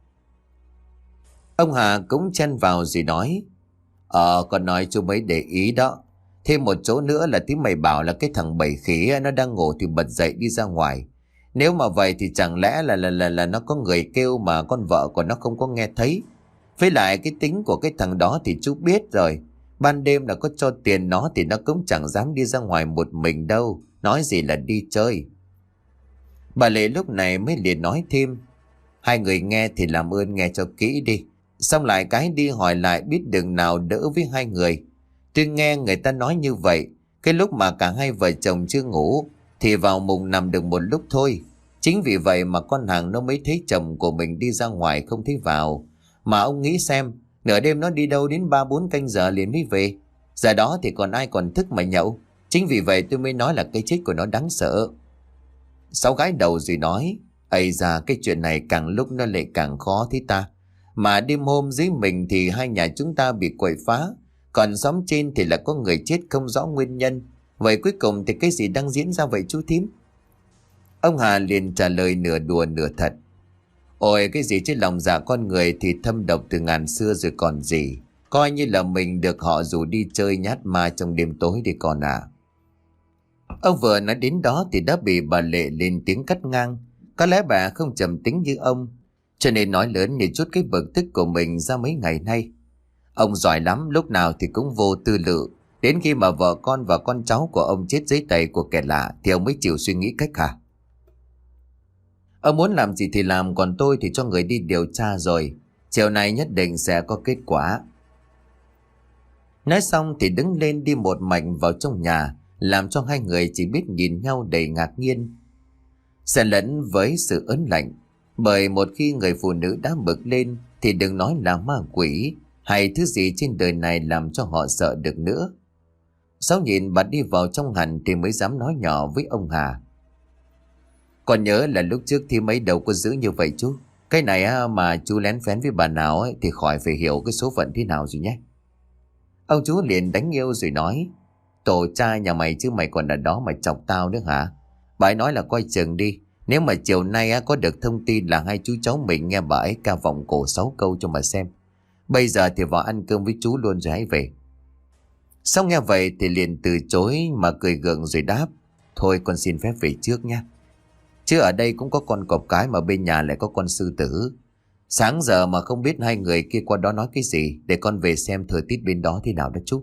A: Ông Hà cũng chen vào rồi nói: Con nói chú mới để ý đó. Thêm một chỗ nữa là tí mày bảo là cái thằng bảy khỉ nó đang ngủ thì bật dậy đi ra ngoài. Nếu mà vậy thì chẳng lẽ là nó có người kêu mà con vợ của nó không có nghe thấy. Với lại cái tính của cái thằng đó thì chú biết rồi. Ban đêm là có cho tiền nó thì nó cũng chẳng dám đi ra ngoài một mình đâu. Nói gì là đi chơi. Bà Lệ lúc này mới liền nói thêm. Hai người nghe thì làm ơn nghe cho kỹ đi. Xong lại cái đi hỏi lại biết đường nào đỡ với hai người. Tôi nghe người ta nói như vậy. Cái lúc mà cả hai vợ chồng chưa ngủ thì vào mùng nằm được một lúc thôi. Chính vì vậy mà con hàng nó mới thấy chồng của mình đi ra ngoài không thấy vào. Mà ông nghĩ xem, nửa đêm nó đi đâu đến 3-4 canh giờ liền mới về. Giờ đó thì còn ai còn thức mà nhậu. Chính vì vậy tôi mới nói là cái chết của nó đáng sợ. Sáu gái đầu rồi nói, ây da, cái chuyện này càng lúc nó lại càng khó thế ta. Mà đêm hôm dưới mình thì hai nhà chúng ta bị quậy phá. Còn xóm trên thì là có người chết không rõ nguyên nhân. Vậy cuối cùng thì cái gì đang diễn ra vậy chú thím? Ông Hà liền trả lời nửa đùa nửa thật. Ôi cái gì chứ, lòng dạ con người thì thâm độc từ ngàn xưa rồi còn gì. Coi như là mình được họ rủ đi chơi nhát ma trong đêm tối đi con à. Ông vừa nói đến đó thì đã bị bà Lệ lên tiếng cắt ngang. Có lẽ bà không trầm tính như ông, cho nên nói lớn để chút cái bực tức của mình ra mấy ngày nay. Ông giỏi lắm, lúc nào thì cũng vô tư lự. Đến khi mà vợ con và con cháu của ông chết dưới tay của kẻ lạ thì ông mới chịu suy nghĩ cách hả. Ông muốn làm gì thì làm, còn tôi thì cho người đi điều tra rồi. Chiều nay nhất định sẽ có kết quả. Nói xong thì đứng lên đi một mạch vào trong nhà, làm cho hai người chỉ biết nhìn nhau đầy ngạc nhiên, xen lẫn với sự ớn lạnh. Bởi một khi người phụ nữ đã bực lên thì đừng nói là ma quỷ hay thứ gì trên đời này làm cho họ sợ được nữa. Sáu nhìn bà đi vào trong hẳn thì mới dám nói nhỏ với ông Hà. Còn nhớ là lúc trước thì mấy đâu có giữ như vậy chú. Cái này mà chú lén phén với bà nào ấy, thì khỏi phải hiểu cái số phận thế nào rồi nhé. Ông chú liền đánh yêu rồi nói, tổ trai nhà mày chứ mày còn ở đó mà chọc tao nữa hả? Bà ấy nói là coi chừng đi. Nếu mà chiều nay có được thông tin là hai chú cháu mình nghe bà ấy ca vọng cổ 6 câu cho mà xem. Bây giờ thì vào ăn cơm với chú luôn rồi hãy về. Xong nghe vậy thì liền từ chối mà cười gượng rồi đáp, thôi con xin phép về trước nha. Chứ ở đây cũng có con cọp cái mà bên nhà lại có con sư tử. Sáng giờ mà không biết hai người kia qua đó nói cái gì, để con về xem thời tiết bên đó thế nào đó chú.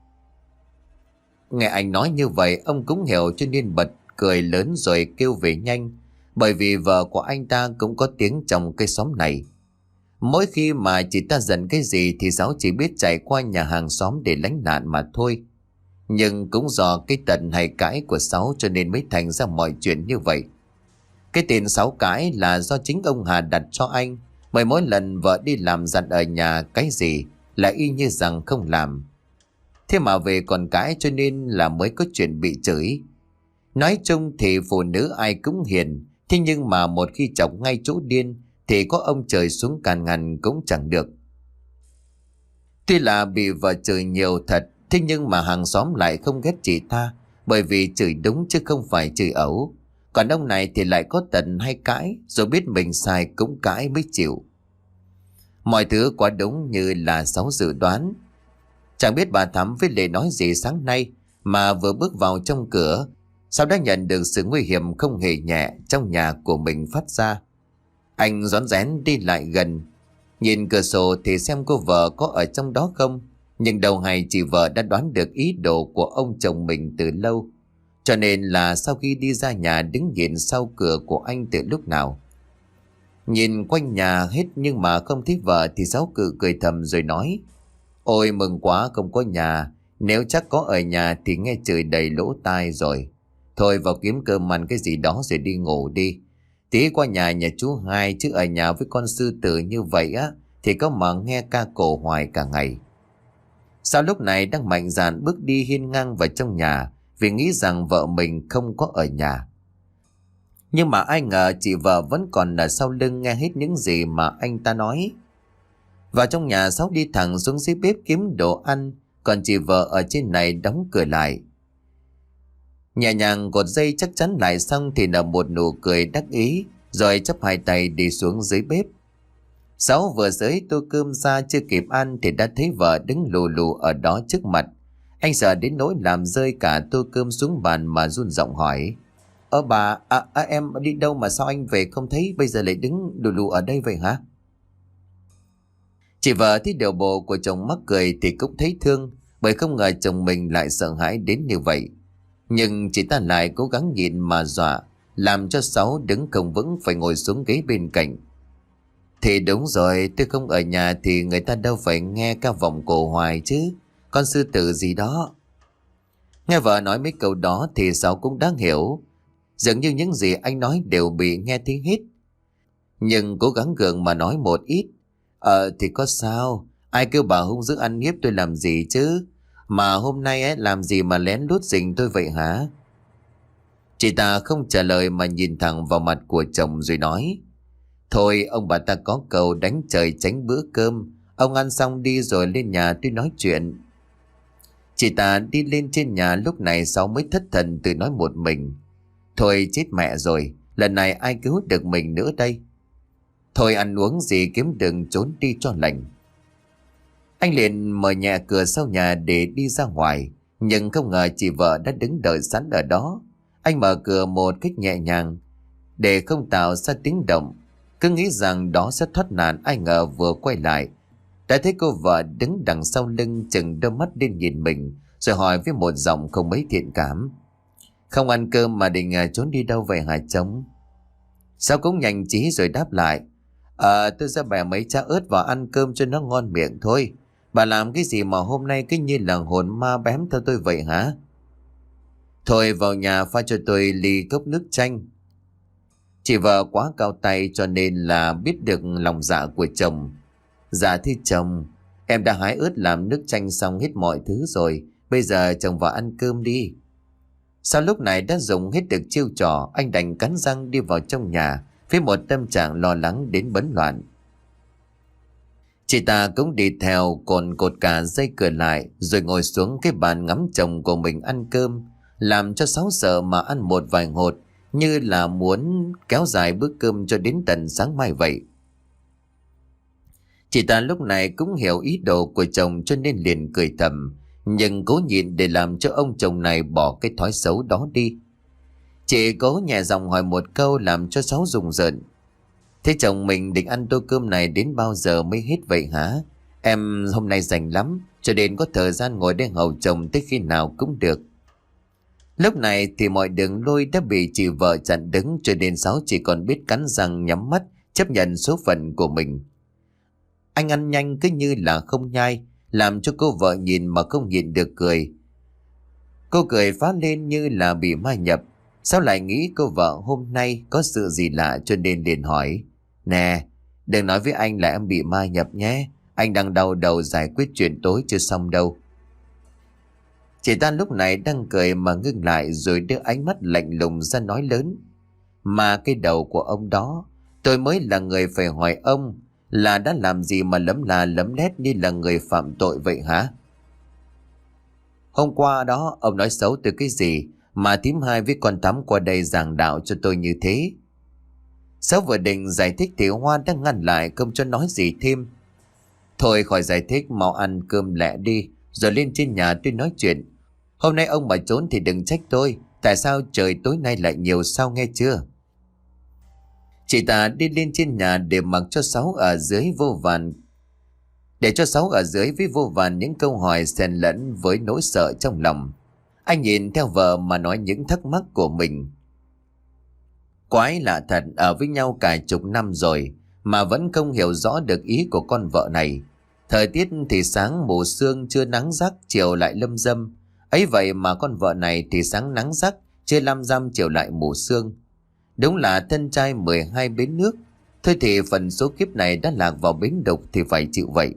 A: Nghe anh nói như vậy ông cũng hiểu cho nên bật cười lớn rồi kêu về nhanh. Bởi vì vợ của anh ta cũng có tiếng trong cái xóm này. Mỗi khi mà chị ta giận cái gì thì Sáu chỉ biết chạy qua nhà hàng xóm để lánh nạn mà thôi. Nhưng cũng do cái tật hay cãi của Sáu cho nên mới thành ra mọi chuyện như vậy. Cái tên Sáu Cái là do chính ông Hà đặt cho anh. Bởi mỗi lần vợ đi làm dặn ở nhà cái gì là y như rằng không làm. Thế mà về còn cãi cho nên là mới có chuyện bị chửi. Nói chung thì phụ nữ ai cũng hiền. Thế nhưng mà một khi chọc ngay chỗ điên thì có ông trời xuống càn ngăn cũng chẳng được. Tuy là bị vợ chửi nhiều thật, thế nhưng mà hàng xóm lại không ghét chị ta. Bởi vì chửi đúng chứ không phải chửi ẩu. Còn ông này thì lại có tật hay cãi, rồi biết mình sai cũng cãi mới chịu. Mọi thứ quá đúng như là Sáu dự đoán. Chẳng biết bà Thắm với Lệ nói gì sáng nay, mà vừa bước vào trong cửa, Sáu đã nhận được sự nguy hiểm không hề nhẹ trong nhà của mình phát ra. Anh rón rén đi lại gần, nhìn cửa sổ thì xem cô vợ có ở trong đó không. Nhưng đầu hay chị vợ đã đoán được ý đồ của ông chồng mình từ lâu. Cho nên là sau khi đi ra nhà đứng nhìn sau cửa của anh từ lúc nào. Nhìn quanh nhà hết nhưng mà không thấy vợ thì Sáu cười thầm rồi nói, ôi mừng quá không có nhà, nếu chắc có ở nhà thì nghe chửi đầy lỗ tai rồi. Thôi vào kiếm cơm ăn cái gì đó rồi đi ngủ đi. Tí qua nhà chú Hai, chứ ở nhà với con sư tử như vậy thì có mà nghe ca cổ hoài cả ngày. Sao lúc này đang mạnh dạn bước đi hiên ngang vào trong nhà vì nghĩ rằng vợ mình không có ở nhà. Nhưng mà ai ngờ chị vợ vẫn còn ở sau lưng nghe hết những gì mà anh ta nói. Vào trong nhà Sáu đi thẳng xuống dưới bếp kiếm đồ ăn, còn chị vợ ở trên này đóng cửa lại. Nhẹ nhàng cột dây chắc chắn lại xong thì nở một nụ cười đắc ý, rồi chắp hai tay đi xuống dưới bếp. Sáu vừa dưới tô cơm ra chưa kịp ăn thì đã thấy vợ đứng lù lù ở đó trước mặt. Anh sợ đến nỗi làm rơi cả tô cơm xuống bàn mà run giọng hỏi. Bà, em đi đâu mà sao anh về không thấy, bây giờ lại đứng lù lù ở đây vậy hả? Chị vợ thấy điều bộ của chồng mắc cười thì cũng thấy thương, bởi không ngờ chồng mình lại sợ hãi đến như vậy. Nhưng chị ta lại cố gắng nhịn mà dọa, làm cho Sáu đứng không vững phải ngồi xuống ghế bên cạnh. Thì đúng rồi, tôi không ở nhà thì người ta đâu phải nghe ca vọng cổ hoài chứ, con sư tử gì đó. Nghe vợ nói mấy câu đó thì Sáu cũng đáng hiểu. Dường như những gì anh nói đều bị nghe tiếng hết. Nhưng cố gắng gượng mà nói một ít. Thì có sao, ai kêu bà hung dữ ăn hiếp tôi làm gì chứ? Mà hôm nay ấy làm gì mà lén lút rình tôi vậy hả? Chị ta không trả lời mà nhìn thẳng vào mặt của chồng rồi nói. Thôi ông bà ta có câu đánh trời tránh bữa cơm. Ông ăn xong đi rồi lên nhà tôi nói chuyện. Chị ta đi lên trên nhà lúc này Sáu mới thất thần tự nói một mình. Thôi chết mẹ rồi, lần này ai cứu được mình nữa đây? Thôi ăn uống gì kiếm đừng trốn đi cho lành. Anh liền mở nhẹ cửa sau nhà để đi ra ngoài. Nhưng không ngờ chị vợ đã đứng đợi sẵn ở đó. Anh mở cửa một cách nhẹ nhàng để không tạo ra tiếng động. Cứ nghĩ rằng đó sẽ thoát nạn, ai ngờ vừa quay lại đã thấy cô vợ đứng đằng sau lưng chừng đôi mắt lên nhìn mình, rồi hỏi với một giọng không mấy thiện cảm. Không ăn cơm mà định trốn đi đâu vậy hả chồng? Sao cũng nhanh trí rồi đáp lại. Tôi ra bẻ mấy trái ớt vào ăn cơm cho nó ngon miệng thôi. Bà làm cái gì mà hôm nay cứ như là hồn ma bám theo tôi vậy hả? Thôi vào nhà pha cho tôi ly cốc nước chanh. Chị vợ quá cao tay cho nên là biết được lòng dạ của chồng. Dạ thưa chồng, em đã hái ớt làm nước chanh xong hết mọi thứ rồi. Bây giờ chồng vào ăn cơm đi. Sau lúc này đã dùng hết được chiêu trò, anh đành cắn răng đi vào trong nhà với một tâm trạng lo lắng đến bấn loạn. Chị ta cũng đi theo cột cột cả dây cửa lại rồi ngồi xuống cái bàn ngắm chồng của mình ăn cơm, làm cho Sáu sợ mà ăn một vài hột như là muốn kéo dài bữa cơm cho đến tận sáng mai vậy. Chị ta lúc này cũng hiểu ý đồ của chồng cho nên liền cười thầm, nhưng cố nhịn để làm cho ông chồng này bỏ cái thói xấu đó đi. Chị cố nhẹ giọng hỏi một câu làm cho Sáu rùng rợn. Thế chồng mình định ăn tô cơm này đến bao giờ mới hết vậy hả? Em hôm nay rảnh lắm, cho nên có thời gian ngồi đây hầu chồng tới khi nào cũng được. Lúc này thì mọi đường lui đã bị chị vợ chặn đứng, cho nên Sáu chỉ còn biết cắn răng nhắm mắt chấp nhận số phận của mình. Anh ăn nhanh cứ như là không nhai, làm cho cô vợ nhìn mà không nhịn được cười. Cô cười phá lên như là bị ma nhập. Sao lại nghĩ cô vợ hôm nay có sự gì lạ cho nên liền hỏi. Nè, đừng nói với anh là em bị ma nhập nhé. Anh đang đau đầu giải quyết chuyện tối chưa xong đâu. Chị ta lúc này đang cười mà ngưng lại rồi đưa ánh mắt lạnh lùng ra nói lớn. Mà cái đầu của ông đó, tôi mới là người phải hỏi ông là đã làm gì mà lấm là lấm lét như là người phạm tội vậy hả? Hôm qua đó ông nói xấu từ cái gì mà thím hai với con Thắm qua đây giảng đạo cho tôi như thế? Sáu vừa định giải thích thì Hoa đã ngăn lại không cho nói gì thêm. Thôi khỏi giải thích, mau ăn cơm lẹ đi rồi lên trên nhà tôi nói chuyện. Hôm nay ông mà trốn thì đừng trách tôi. Tại sao trời tối nay lại nhiều sao nghe chưa? Chị ta đi lên trên nhà để mặc cho Sáu ở dưới vô vàn. Để cho Sáu ở dưới với vô vàn những câu hỏi xen lẫn với nỗi sợ trong lòng. Anh nhìn theo vợ mà nói những thắc mắc của mình. Quái lạ thật, ở với nhau cả chục năm rồi mà vẫn không hiểu rõ được ý của con vợ này. Thời tiết thì sáng mù sương trưa nắng rắc, chiều lại lâm dâm. Ấy vậy mà con vợ này thì sáng nắng rắc, trưa lam dăm, chiều lại mù sương. Đúng là thân trai 12 bến nước. Thôi thì phần số kiếp này đã lạc vào bến đục thì phải chịu vậy.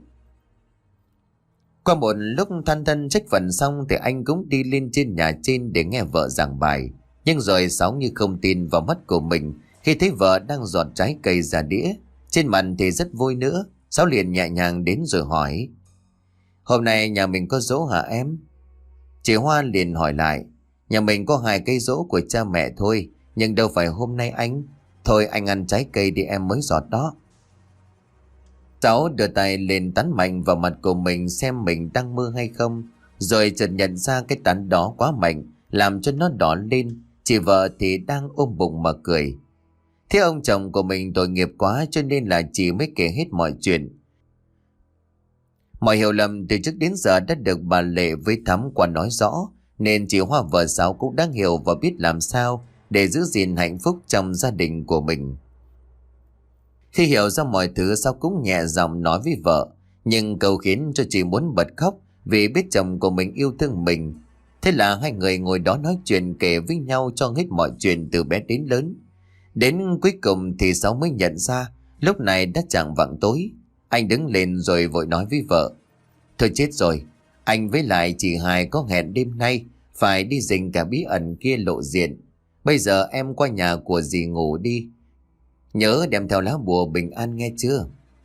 A: Qua một lúc than thân trách phận xong thì anh cũng đi lên trên nhà trên để nghe vợ giảng bài. Nhưng rồi Sáu như không tin vào mắt của mình khi thấy vợ đang giọt trái cây ra đĩa. Trên mặt thì rất vui nữa. Sáu liền nhẹ nhàng đến rồi hỏi. Hôm nay nhà mình có giỗ hả em? Chị Hoa liền hỏi lại. Nhà mình có 2 cây giỗ của cha mẹ thôi, nhưng đâu phải hôm nay anh. Thôi anh ăn trái cây đi em mới giọt đó. Sáu đưa tay lên tán mạnh vào mặt của mình xem mình đang mơ hay không. rồi chợt nhận ra cái tán đó quá mạnh, làm cho nó đỏ lên. Chị vợ thì đang ôm bụng mà cười. Thế ông chồng của mình tội nghiệp quá, cho nên là chị mới kể hết mọi chuyện. Mọi hiểu lầm từ trước đến giờ đã được bà Lệ với Thắm qua nói rõ, nên chị Hoa vợ Sáu cũng đã hiểu và biết làm sao để giữ gìn hạnh phúc trong gia đình của mình. Khi hiểu ra mọi thứ, Sáu cũng nhẹ giọng nói với vợ, nhưng câu khiến cho chị muốn bật khóc vì biết chồng của mình yêu thương mình. Thế là hai người ngồi đó nói chuyện, kể với nhau cho hết mọi chuyện từ bé đến lớn. Đến cuối cùng thì Sáu mới nhận ra lúc này đã chạng vạng tối. Anh đứng lên rồi vội nói với vợ: Thôi chết rồi, anh với lại chị Hai có hẹn đêm nay phải đi rình cả bí ẩn kia lộ diện. Bây giờ em qua nhà của dì ngủ đi, nhớ đem theo lá bùa bình an nghe chưa.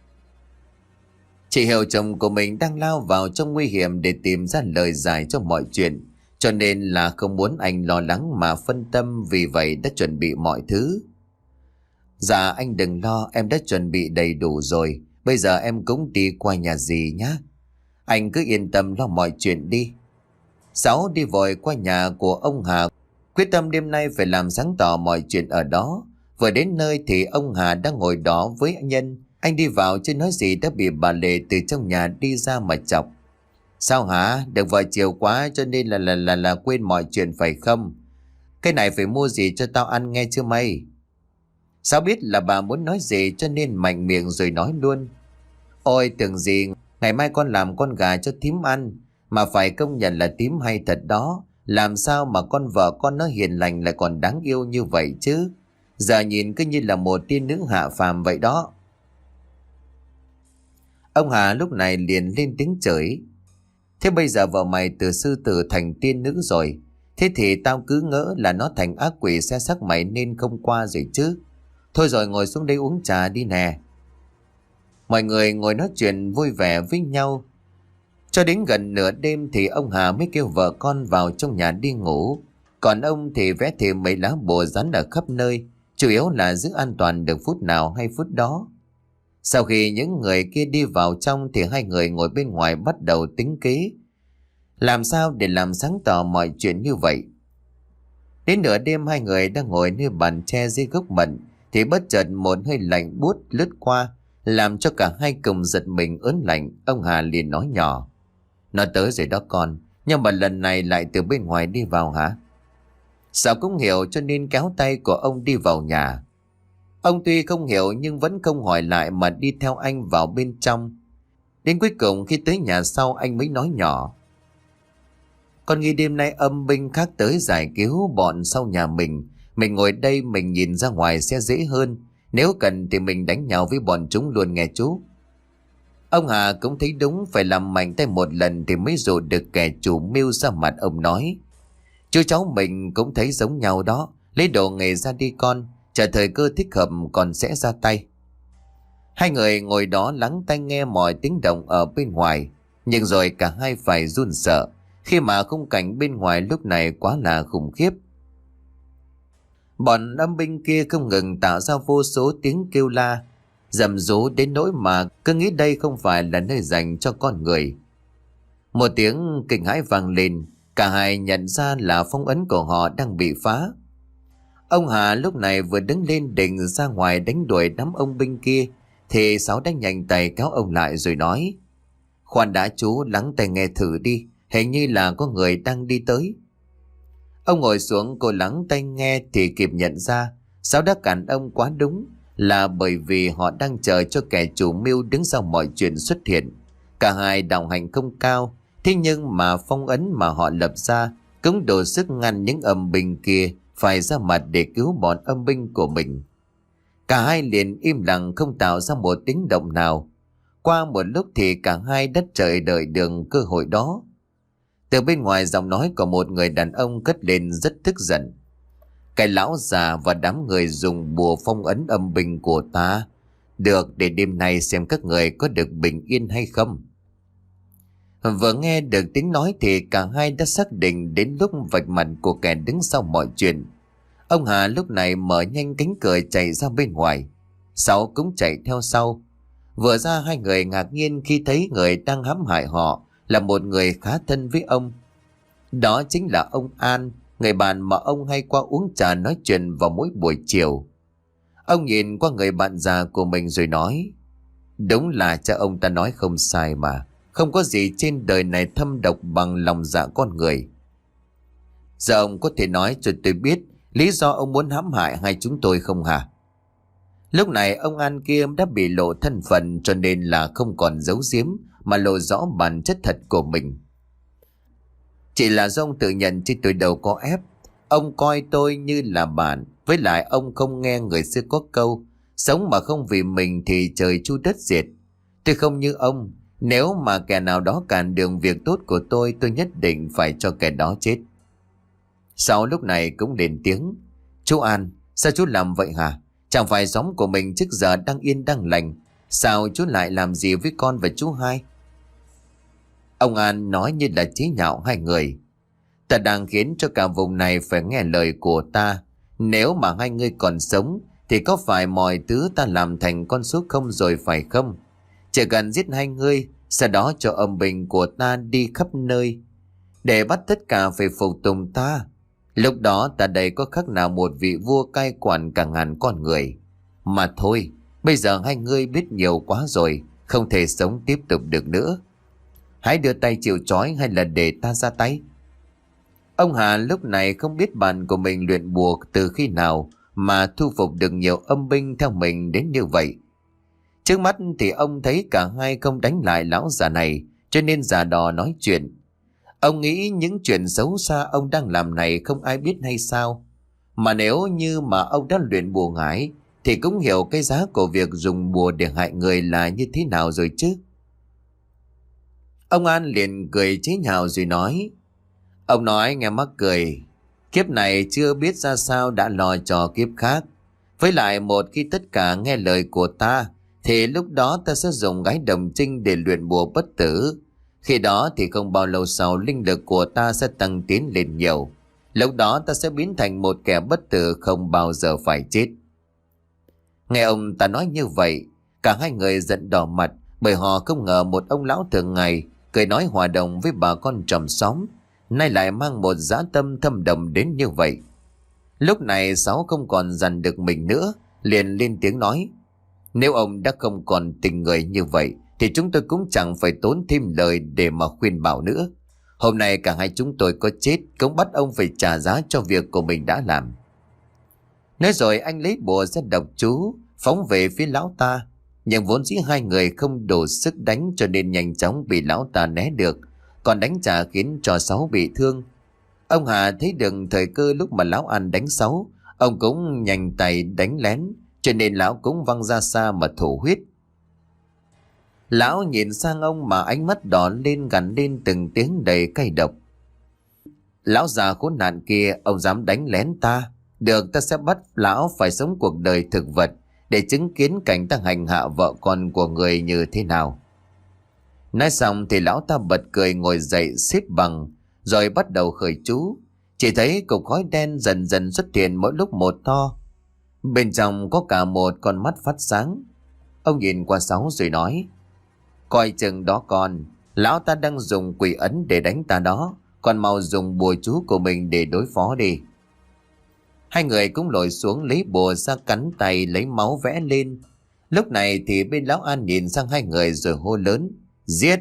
A: Chị hiểu chồng của mình đang lao vào trong nguy hiểm để tìm ra lời giải cho mọi chuyện, cho nên là không muốn anh lo lắng mà phân tâm, vì vậy đã chuẩn bị mọi thứ. Dạ anh đừng lo, em đã chuẩn bị đầy đủ rồi. Bây giờ em cũng đi qua nhà dì nhé. Anh cứ yên tâm lo mọi chuyện đi. Sáu đi vội qua nhà của ông Hà, quyết tâm đêm nay phải làm sáng tỏ mọi chuyện ở đó. Vừa đến nơi thì ông Hà đang ngồi đó với Nhân. Anh đi vào chưa nói gì đã bị bà Lệ từ trong nhà đi ra mà chọc. Sao hả? Được vợ chiều quá cho nên là quên mọi chuyện phải không? Cái này phải mua gì cho tao ăn nghe chưa mày? Sao biết là bà muốn nói gì cho nên mạnh miệng rồi nói luôn. Ôi tưởng gì ngày mai con làm con gà cho thím ăn. Mà phải công nhận là thím hay thật đó. Làm sao mà con vợ con nó hiền lành lại còn đáng yêu như vậy chứ? Giờ nhìn cứ như là một tiên nữ hạ phàm vậy đó. Ông Hà lúc này liền lên tiếng chửi: Thế bây giờ vợ mày từ sư tử thành tiên nữ rồi. Thế thì tao cứ ngỡ là nó thành ác quỷ xe xác mày nên không qua rồi chứ. Thôi rồi ngồi xuống đây uống trà đi nè. Mọi người ngồi nói chuyện vui vẻ với nhau. Cho đến gần nửa đêm thì ông Hà mới kêu vợ con vào trong nhà đi ngủ. Còn ông thì vẽ thêm mấy lá bùa dán ở khắp nơi, chủ yếu là giữ an toàn được phút nào hay phút đó. Sau khi những người kia đi vào trong thì hai người ngồi bên ngoài bắt đầu tính kế làm sao để làm sáng tỏ mọi chuyện như vậy. Đến nửa đêm hai người đang ngồi nơi bàn tre dưới gốc mận thì bất chợt một hơi lạnh buốt lướt qua, làm cho cả hai cùng giật mình ớn lạnh. Ông Hà liền nói nhỏ: Nó tới rồi đó con, nhưng mà lần này lại từ bên ngoài đi vào hả? Sao cũng hiểu cho nên kéo tay của ông đi vào nhà. Ông tuy không hiểu nhưng vẫn không hỏi lại mà đi theo anh vào bên trong. Đến cuối cùng khi tới nhà sau anh mới nói nhỏ: Con nghĩ đêm nay âm binh khác tới giải cứu bọn sau nhà mình. Mình ngồi đây mình nhìn ra ngoài sẽ dễ hơn. Nếu cần thì mình đánh nhau với bọn chúng luôn nghe chú. Ông Hà cũng thấy đúng, phải làm mạnh tay một lần thì mới dụ được kẻ chủ mưu ra mặt. Ông nói: Chú cháu mình cũng thấy giống nhau đó. Lấy đồ nghề ra đi con, chờ thời cơ thích hợp còn sẽ ra tay. Hai người ngồi đó lắng tai nghe mọi tiếng động ở bên ngoài. Nhưng rồi cả hai phải run sợ khi mà khung cảnh bên ngoài lúc này quá là khủng khiếp. Bọn âm binh kia không ngừng tạo ra vô số tiếng kêu la, rầm rú đến nỗi mà cứ nghĩ đây không phải là nơi dành cho con người. Một tiếng kinh hãi vang lên, cả hai nhận ra là phong ấn của họ đang bị phá. Ông Hà lúc này vừa đứng lên định ra ngoài đánh đuổi đám ông binh kia thì Sáu đã nhanh tay kéo ông lại rồi nói: Khoan đã chú, lắng tai nghe thử đi, hình như là có người đang đi tới. Ông ngồi xuống cô lắng tai nghe thì kịp nhận ra Sáu đã cản ông quá đúng, là bởi vì họ đang chờ cho kẻ chủ mưu đứng sau mọi chuyện xuất hiện. Cả hai đạo hành không cao, thế nhưng mà phong ấn mà họ lập ra cũng đủ sức ngăn những âm binh kia phải ra mặt để cứu bọn âm binh của mình. Cả hai liền im lặng không tạo ra một tiếng động nào. Qua một lúc thì cả hai đất trời đợi đường cơ hội đó. Từ bên ngoài giọng nói của một người đàn ông cất lên rất tức giận: Cái lão già và đám người dùng bùa phong ấn âm binh của ta. Được, để đêm nay xem các người có được bình yên hay không. Vừa nghe được tiếng nói thì cả hai đã xác định đến lúc vạch mặt của kẻ đứng sau mọi chuyện. Ông Hà lúc này mở nhanh cánh cửa chạy ra bên ngoài. Sáu cũng chạy theo sau. Vừa ra hai người ngạc nhiên khi thấy người đang hãm hại họ là một người khá thân với ông. Đó chính là ông An, người bạn mà ông hay qua uống trà nói chuyện vào mỗi buổi chiều. Ông nhìn qua người bạn già của mình rồi nói: đúng là cha ông ta nói không sai mà. Không có gì trên đời này thâm độc bằng lòng dạ con người. Giờ ông có thể nói cho tôi biết lý do ông muốn hãm hại hai chúng tôi không hả? Lúc này ông An kia đã bị lộ thân phận, cho nên là không còn giấu giếm mà lộ rõ bản chất thật của mình. Chỉ là do ông tự nhận chứ tôi đâu có ép. Ông coi tôi như là bạn. Với lại ông không nghe người xưa có câu: sống mà không vì mình thì trời chu đất diệt. Tôi không như ông. Nếu mà kẻ nào đó cản đường việc tốt của tôi nhất định phải cho kẻ đó chết. Sau lúc này cũng lên tiếng: chú An, sao chú làm vậy hả? Chẳng phải xóm của mình trước giờ đang yên đang lành, sao chú lại làm gì với con và chú hai? Ông An nói như là chế nhạo hai người: ta đang khiến cho cả vùng này phải nghe lời của ta. Nếu mà hai người còn sống thì có phải mọi thứ ta làm thành con số không rồi phải không? Chỉ cần giết hai người, sau đó cho âm binh của ta đi khắp nơi để bắt tất cả phải phục tùng ta. Lúc đó ta đây có khác nào một vị vua cai quản cả ngàn con người. Mà thôi, bây giờ hai người biết nhiều quá rồi, không thể sống tiếp tục được nữa. Hãy đưa tay chịu trói hay là để ta ra tay. Ông Hà lúc này không biết bạn của mình luyện bùa từ khi nào mà thu phục được nhiều âm binh theo mình đến như vậy. Trước mắt thì ông thấy cả hai không đánh lại lão già này, cho nên già đò nói chuyện. Ông nghĩ những chuyện xấu xa ông đang làm này không ai biết hay sao? Mà nếu như mà ông đã luyện bùa ngải thì cũng hiểu cái giá của việc dùng bùa để hại người là như thế nào rồi chứ. Ông An liền cười chế nhạo rồi nói: ông nói nghe mắc cười. Kiếp này chưa biết ra sao đã lo cho kiếp khác. Với lại một khi tất cả nghe lời của ta thì lúc đó ta sẽ dùng gái đồng trinh để luyện bùa bất tử. Khi đó thì không bao lâu sau linh lực của ta sẽ tăng tiến lên nhiều. Lúc đó ta sẽ biến thành một kẻ bất tử không bao giờ phải chết. Nghe ông ta nói như vậy, cả hai người giận đỏ mặt, bởi họ không ngờ một ông lão thường ngày cười nói hòa đồng với bà con tròm xóm nay lại mang một dã tâm thâm độc đến như vậy. Lúc này Sáu không còn dằn được mình nữa, liền lên tiếng nói: nếu ông đã không còn tình người như vậy thì chúng tôi cũng chẳng phải tốn thêm lời để mà khuyên bảo nữa. Hôm nay cả hai chúng tôi có chết cũng bắt ông phải trả giá cho việc của mình đã làm. Nói rồi anh lấy bùa ra đọc chú phóng về phía lão ta, nhưng vốn dĩ hai người không đủ sức đánh cho nên nhanh chóng bị lão ta né được, còn đánh trả khiến cho Sáu bị thương. Ông Hà thấy được thời cơ lúc mà lão An đánh Sáu, ông cũng nhanh tay đánh lén, cho nên lão cũng văng ra xa mà thổ huyết. Lão nhìn sang ông mà ánh mắt đỏ lên gằn lên từng tiếng đầy cay độc: lão già khốn nạn kia, ông dám đánh lén ta? Được, ta sẽ bắt lão phải sống cuộc đời thực vật để chứng kiến cảnh ta hành hạ vợ con của người như thế nào. Nói xong thì lão ta bật cười ngồi dậy xếp bằng, rồi bắt đầu khởi chú. Chỉ thấy cục khói đen dần dần xuất hiện mỗi lúc một to. Bên trong có cả một con mắt phát sáng. Ông nhìn qua Sáu rồi nói: coi chừng đó con, lão ta đang dùng quỷ ấn để đánh ta đó, con mau dùng bùa chú của mình để đối phó đi. Hai người cũng lội xuống lấy bùa ra cắn tay lấy máu vẽ lên. Lúc này thì bên lão An nhìn sang hai người rồi hô lớn: giết!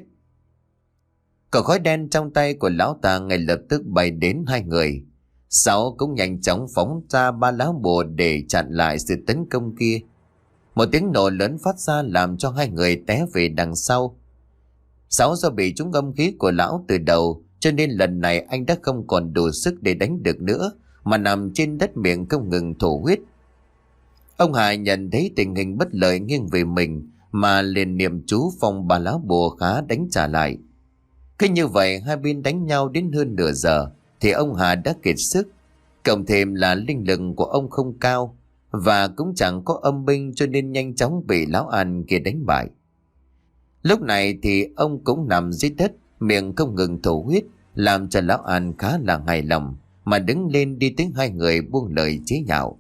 A: Cột khói đen trong tay của lão ta ngay lập tức bay đến hai người. Sáu cũng nhanh chóng phóng ra ba lá bùa để chặn lại sự tấn công kia. Một tiếng nổ lớn phát ra làm cho hai người té về đằng sau. Sáu do bị trúng âm khí của lão từ đầu, cho nên lần này anh đã không còn đủ sức để đánh được nữa, mà nằm trên đất miệng không ngừng thổ huyết. Ông Hải nhận thấy tình hình bất lợi nghiêng về mình, mà liền niệm chú phong ba lá bùa khá đánh trả lại. Cứ như vậy hai bên đánh nhau đến hơn nửa giờ thì ông Hà đã kiệt sức. Cộng thêm là linh lực của ông không cao và cũng chẳng có âm binh, cho nên nhanh chóng bị lão An kia đánh bại. Lúc này thì ông cũng nằm dưới đất, miệng không ngừng thổ huyết, làm cho lão An khá là hài lòng, mà đứng lên đi tới hai người buông lời chế nhạo: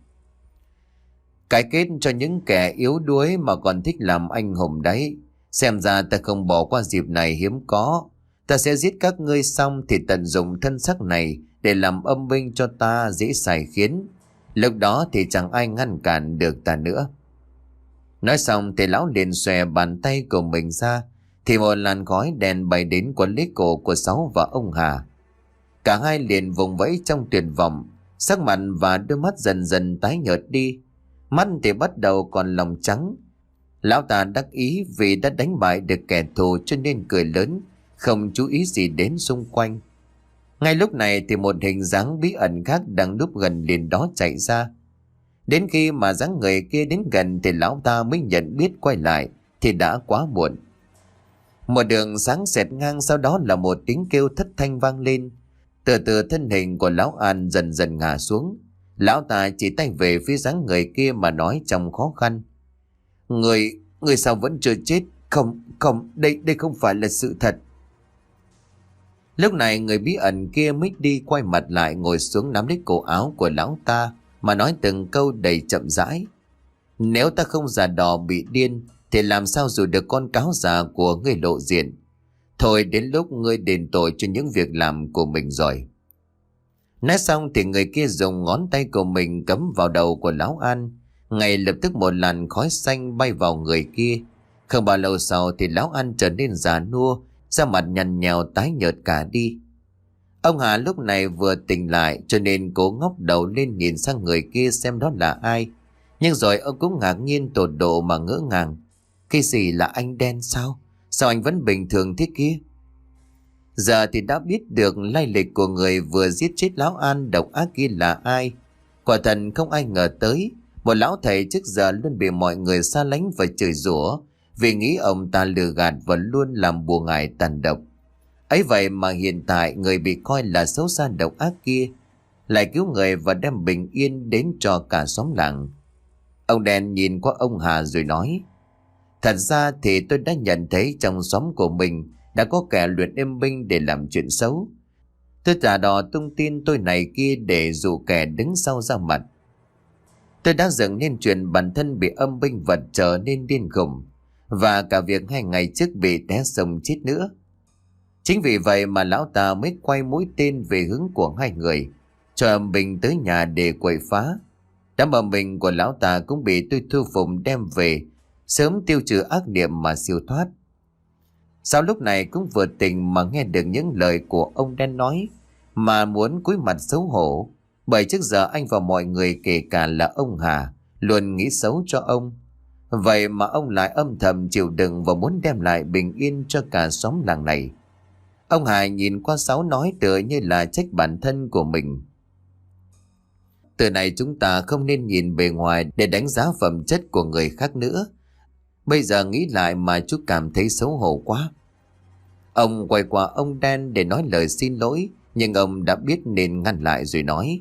A: cái kết cho những kẻ yếu đuối mà còn thích làm anh hùng đấy. Xem ra ta không bỏ qua dịp này hiếm có. Ta sẽ giết các ngươi xong thì tận dụng thân xác này để làm âm binh cho ta dễ xài khiến. Lúc đó thì chẳng ai ngăn cản được ta nữa. Nói xong thì lão liền xòe bàn tay của mình ra, thì một làn khói đèn bay đến quấn lấy cổ của Sáu và ông Hà. Cả hai liền vùng vẫy trong tuyệt vọng, sắc mặt và đôi mắt dần dần tái nhợt đi. Mắt thì bắt đầu còn lòng trắng. Lão ta đắc ý vì đã đánh bại được kẻ thù cho nên cười lớn, không chú ý gì đến xung quanh. Ngay lúc này thì một hình dáng bí ẩn khác đang núp gần liền đó chạy ra. Đến khi mà dáng người kia đến gần thì lão ta mới nhận biết quay lại thì đã quá muộn. Một đường sáng xẹt ngang, sau đó là một tiếng kêu thất thanh vang lên. Từ từ thân hình của lão An dần dần ngả xuống. Lão ta chỉ tay về phía dáng người kia mà nói trong khó khăn: Người sao vẫn chưa chết? Không, đây không phải là sự thật. Lúc này người bí ẩn kia mới đi quay mặt lại, ngồi xuống nắm lấy cổ áo của lão ta mà nói từng câu đầy chậm rãi: Nếu ta không giả đò bị điên thì làm sao dù được con cáo già của ngươi lộ diện. Thôi đến lúc ngươi đền tội cho những việc làm của mình rồi. Nói xong thì người kia dùng ngón tay của mình cắm vào đầu của lão An. Ngay lập tức một làn khói xanh bay vào người kia. Không bao lâu sau thì lão An trở nên già nua, da mặt nhăn nhèo tái nhợt cả đi. Ông Hà lúc này vừa tỉnh lại cho nên cố ngóc đầu lên nhìn sang người kia xem đó là ai. Nhưng rồi ông cũng ngạc nhiên tột độ mà ngỡ ngàng. Cái gì là anh đen sao? Sao anh vẫn bình thường thế kia? Giờ thì đã biết được lai lịch của người vừa giết chết lão An độc ác kia là ai. Quả thật không ai ngờ tới, một lão thầy trước giờ luôn bị mọi người xa lánh và chửi rủa vì nghĩ ông ta lừa gạt và luôn làm bùa ngải tàn độc. Ấy vậy mà hiện tại người bị coi là xấu xa độc ác kia lại cứu người và đem bình yên đến cho cả xóm làng. Ông đen nhìn qua ông Hà rồi nói: Thật ra thì tôi đã nhận thấy trong xóm của mình đã có kẻ luyện âm binh để làm chuyện xấu. Tôi giả đò tung tin tôi này kia để dụ kẻ đứng sau ra mặt. Tôi đã dựng nên chuyện bản thân bị âm binh vật trở nên điên khùng, và cả việc 2 ngày trước bị té sông chết nữa. Chính vì vậy mà lão ta mới quay mũi tên về hướng của 2 người, cho âm binh tới nhà để quậy phá. Đám âm binh của lão ta cũng bị tôi thu phục đem về, sớm tiêu trừ ác niệm mà siêu thoát. Sao lúc này cũng vừa tỉnh mà nghe được những lời của ông đen nói mà muốn cúi mặt xấu hổ, bởi trước giờ anh và mọi người kể cả là ông Hà luôn nghĩ xấu cho ông. Vậy mà ông lại âm thầm chịu đựng và muốn đem lại bình yên cho cả xóm làng này. Ông Hà nhìn qua Sáu nói tựa như là trách bản thân của mình: Từ này chúng ta không nên nhìn bề ngoài để đánh giá phẩm chất của người khác nữa. Bây giờ nghĩ lại mà chú cảm thấy xấu hổ quá. Ông quay qua ông đen để nói lời xin lỗi, nhưng ông đã biết nên ngăn lại rồi nói: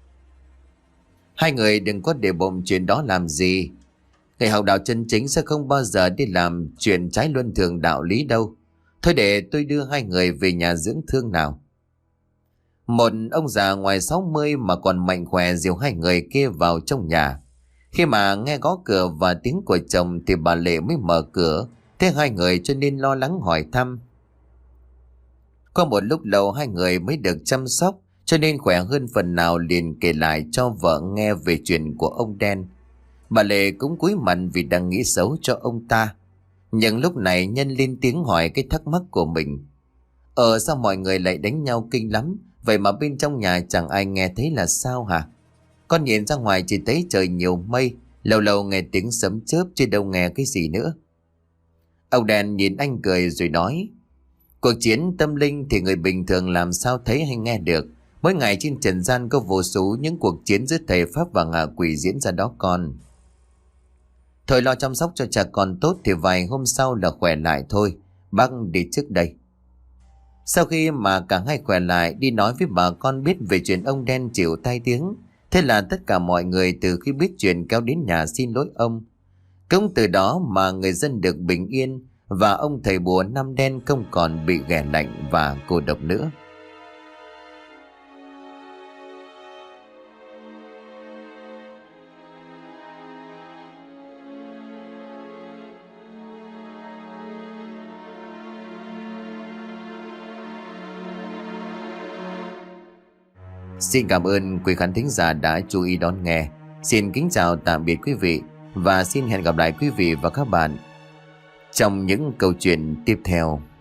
A: Hai người đừng có để bụng chuyện đó làm gì. Người học đạo chân chính sẽ không bao giờ đi làm chuyện trái luân thường đạo lý đâu. Thôi để tôi đưa 2 người về nhà dưỡng thương nào. Một ông già ngoài 60 mà còn mạnh khỏe dìu 2 người kia vào trong nhà. Khi mà nghe gõ cửa và tiếng của chồng thì bà Lệ mới mở cửa, thấy 2 người cho nên lo lắng hỏi thăm. Qua một lúc lâu 2 người mới được chăm sóc, cho nên khỏe hơn phần nào, liền kể lại cho vợ nghe về chuyện của ông đen. Bà Lệ cũng cúi mặt vì đang nghĩ xấu cho ông ta. Nhưng lúc này Nhân lên tiếng hỏi cái thắc mắc của mình: Sao mọi người lại đánh nhau kinh lắm, vậy mà bên trong nhà chẳng ai nghe thấy là sao hả? Con nhìn ra ngoài chỉ thấy trời nhiều mây, lâu lâu nghe tiếng sấm chớp chứ đâu nghe cái gì nữa. Ông đen nhìn anh cười rồi nói: Cuộc chiến tâm linh thì người bình thường làm sao thấy hay nghe được. Mỗi ngày trên trần gian có vô số những cuộc chiến giữa thầy pháp và ngạ quỷ diễn ra đó con. Thôi lo chăm sóc cho cha con tốt thì vài hôm sau là khỏe lại thôi. Bác đi trước đây. Sau khi mà cả 2 khỏe lại, đi nói với bà con biết về chuyện ông đen chịu tai tiếng. Thế là tất cả mọi người từ khi biết chuyện kéo đến nhà xin lỗi ông. Cũng từ đó mà người dân được bình yên, và ông thầy bùa Năm Đen không còn bị ghẻ lạnh và cô độc nữa. Xin cảm ơn quý khán thính giả đã chú ý đón nghe. Xin kính chào tạm biệt quý vị và xin hẹn gặp lại quý vị và các bạn trong những câu chuyện tiếp theo.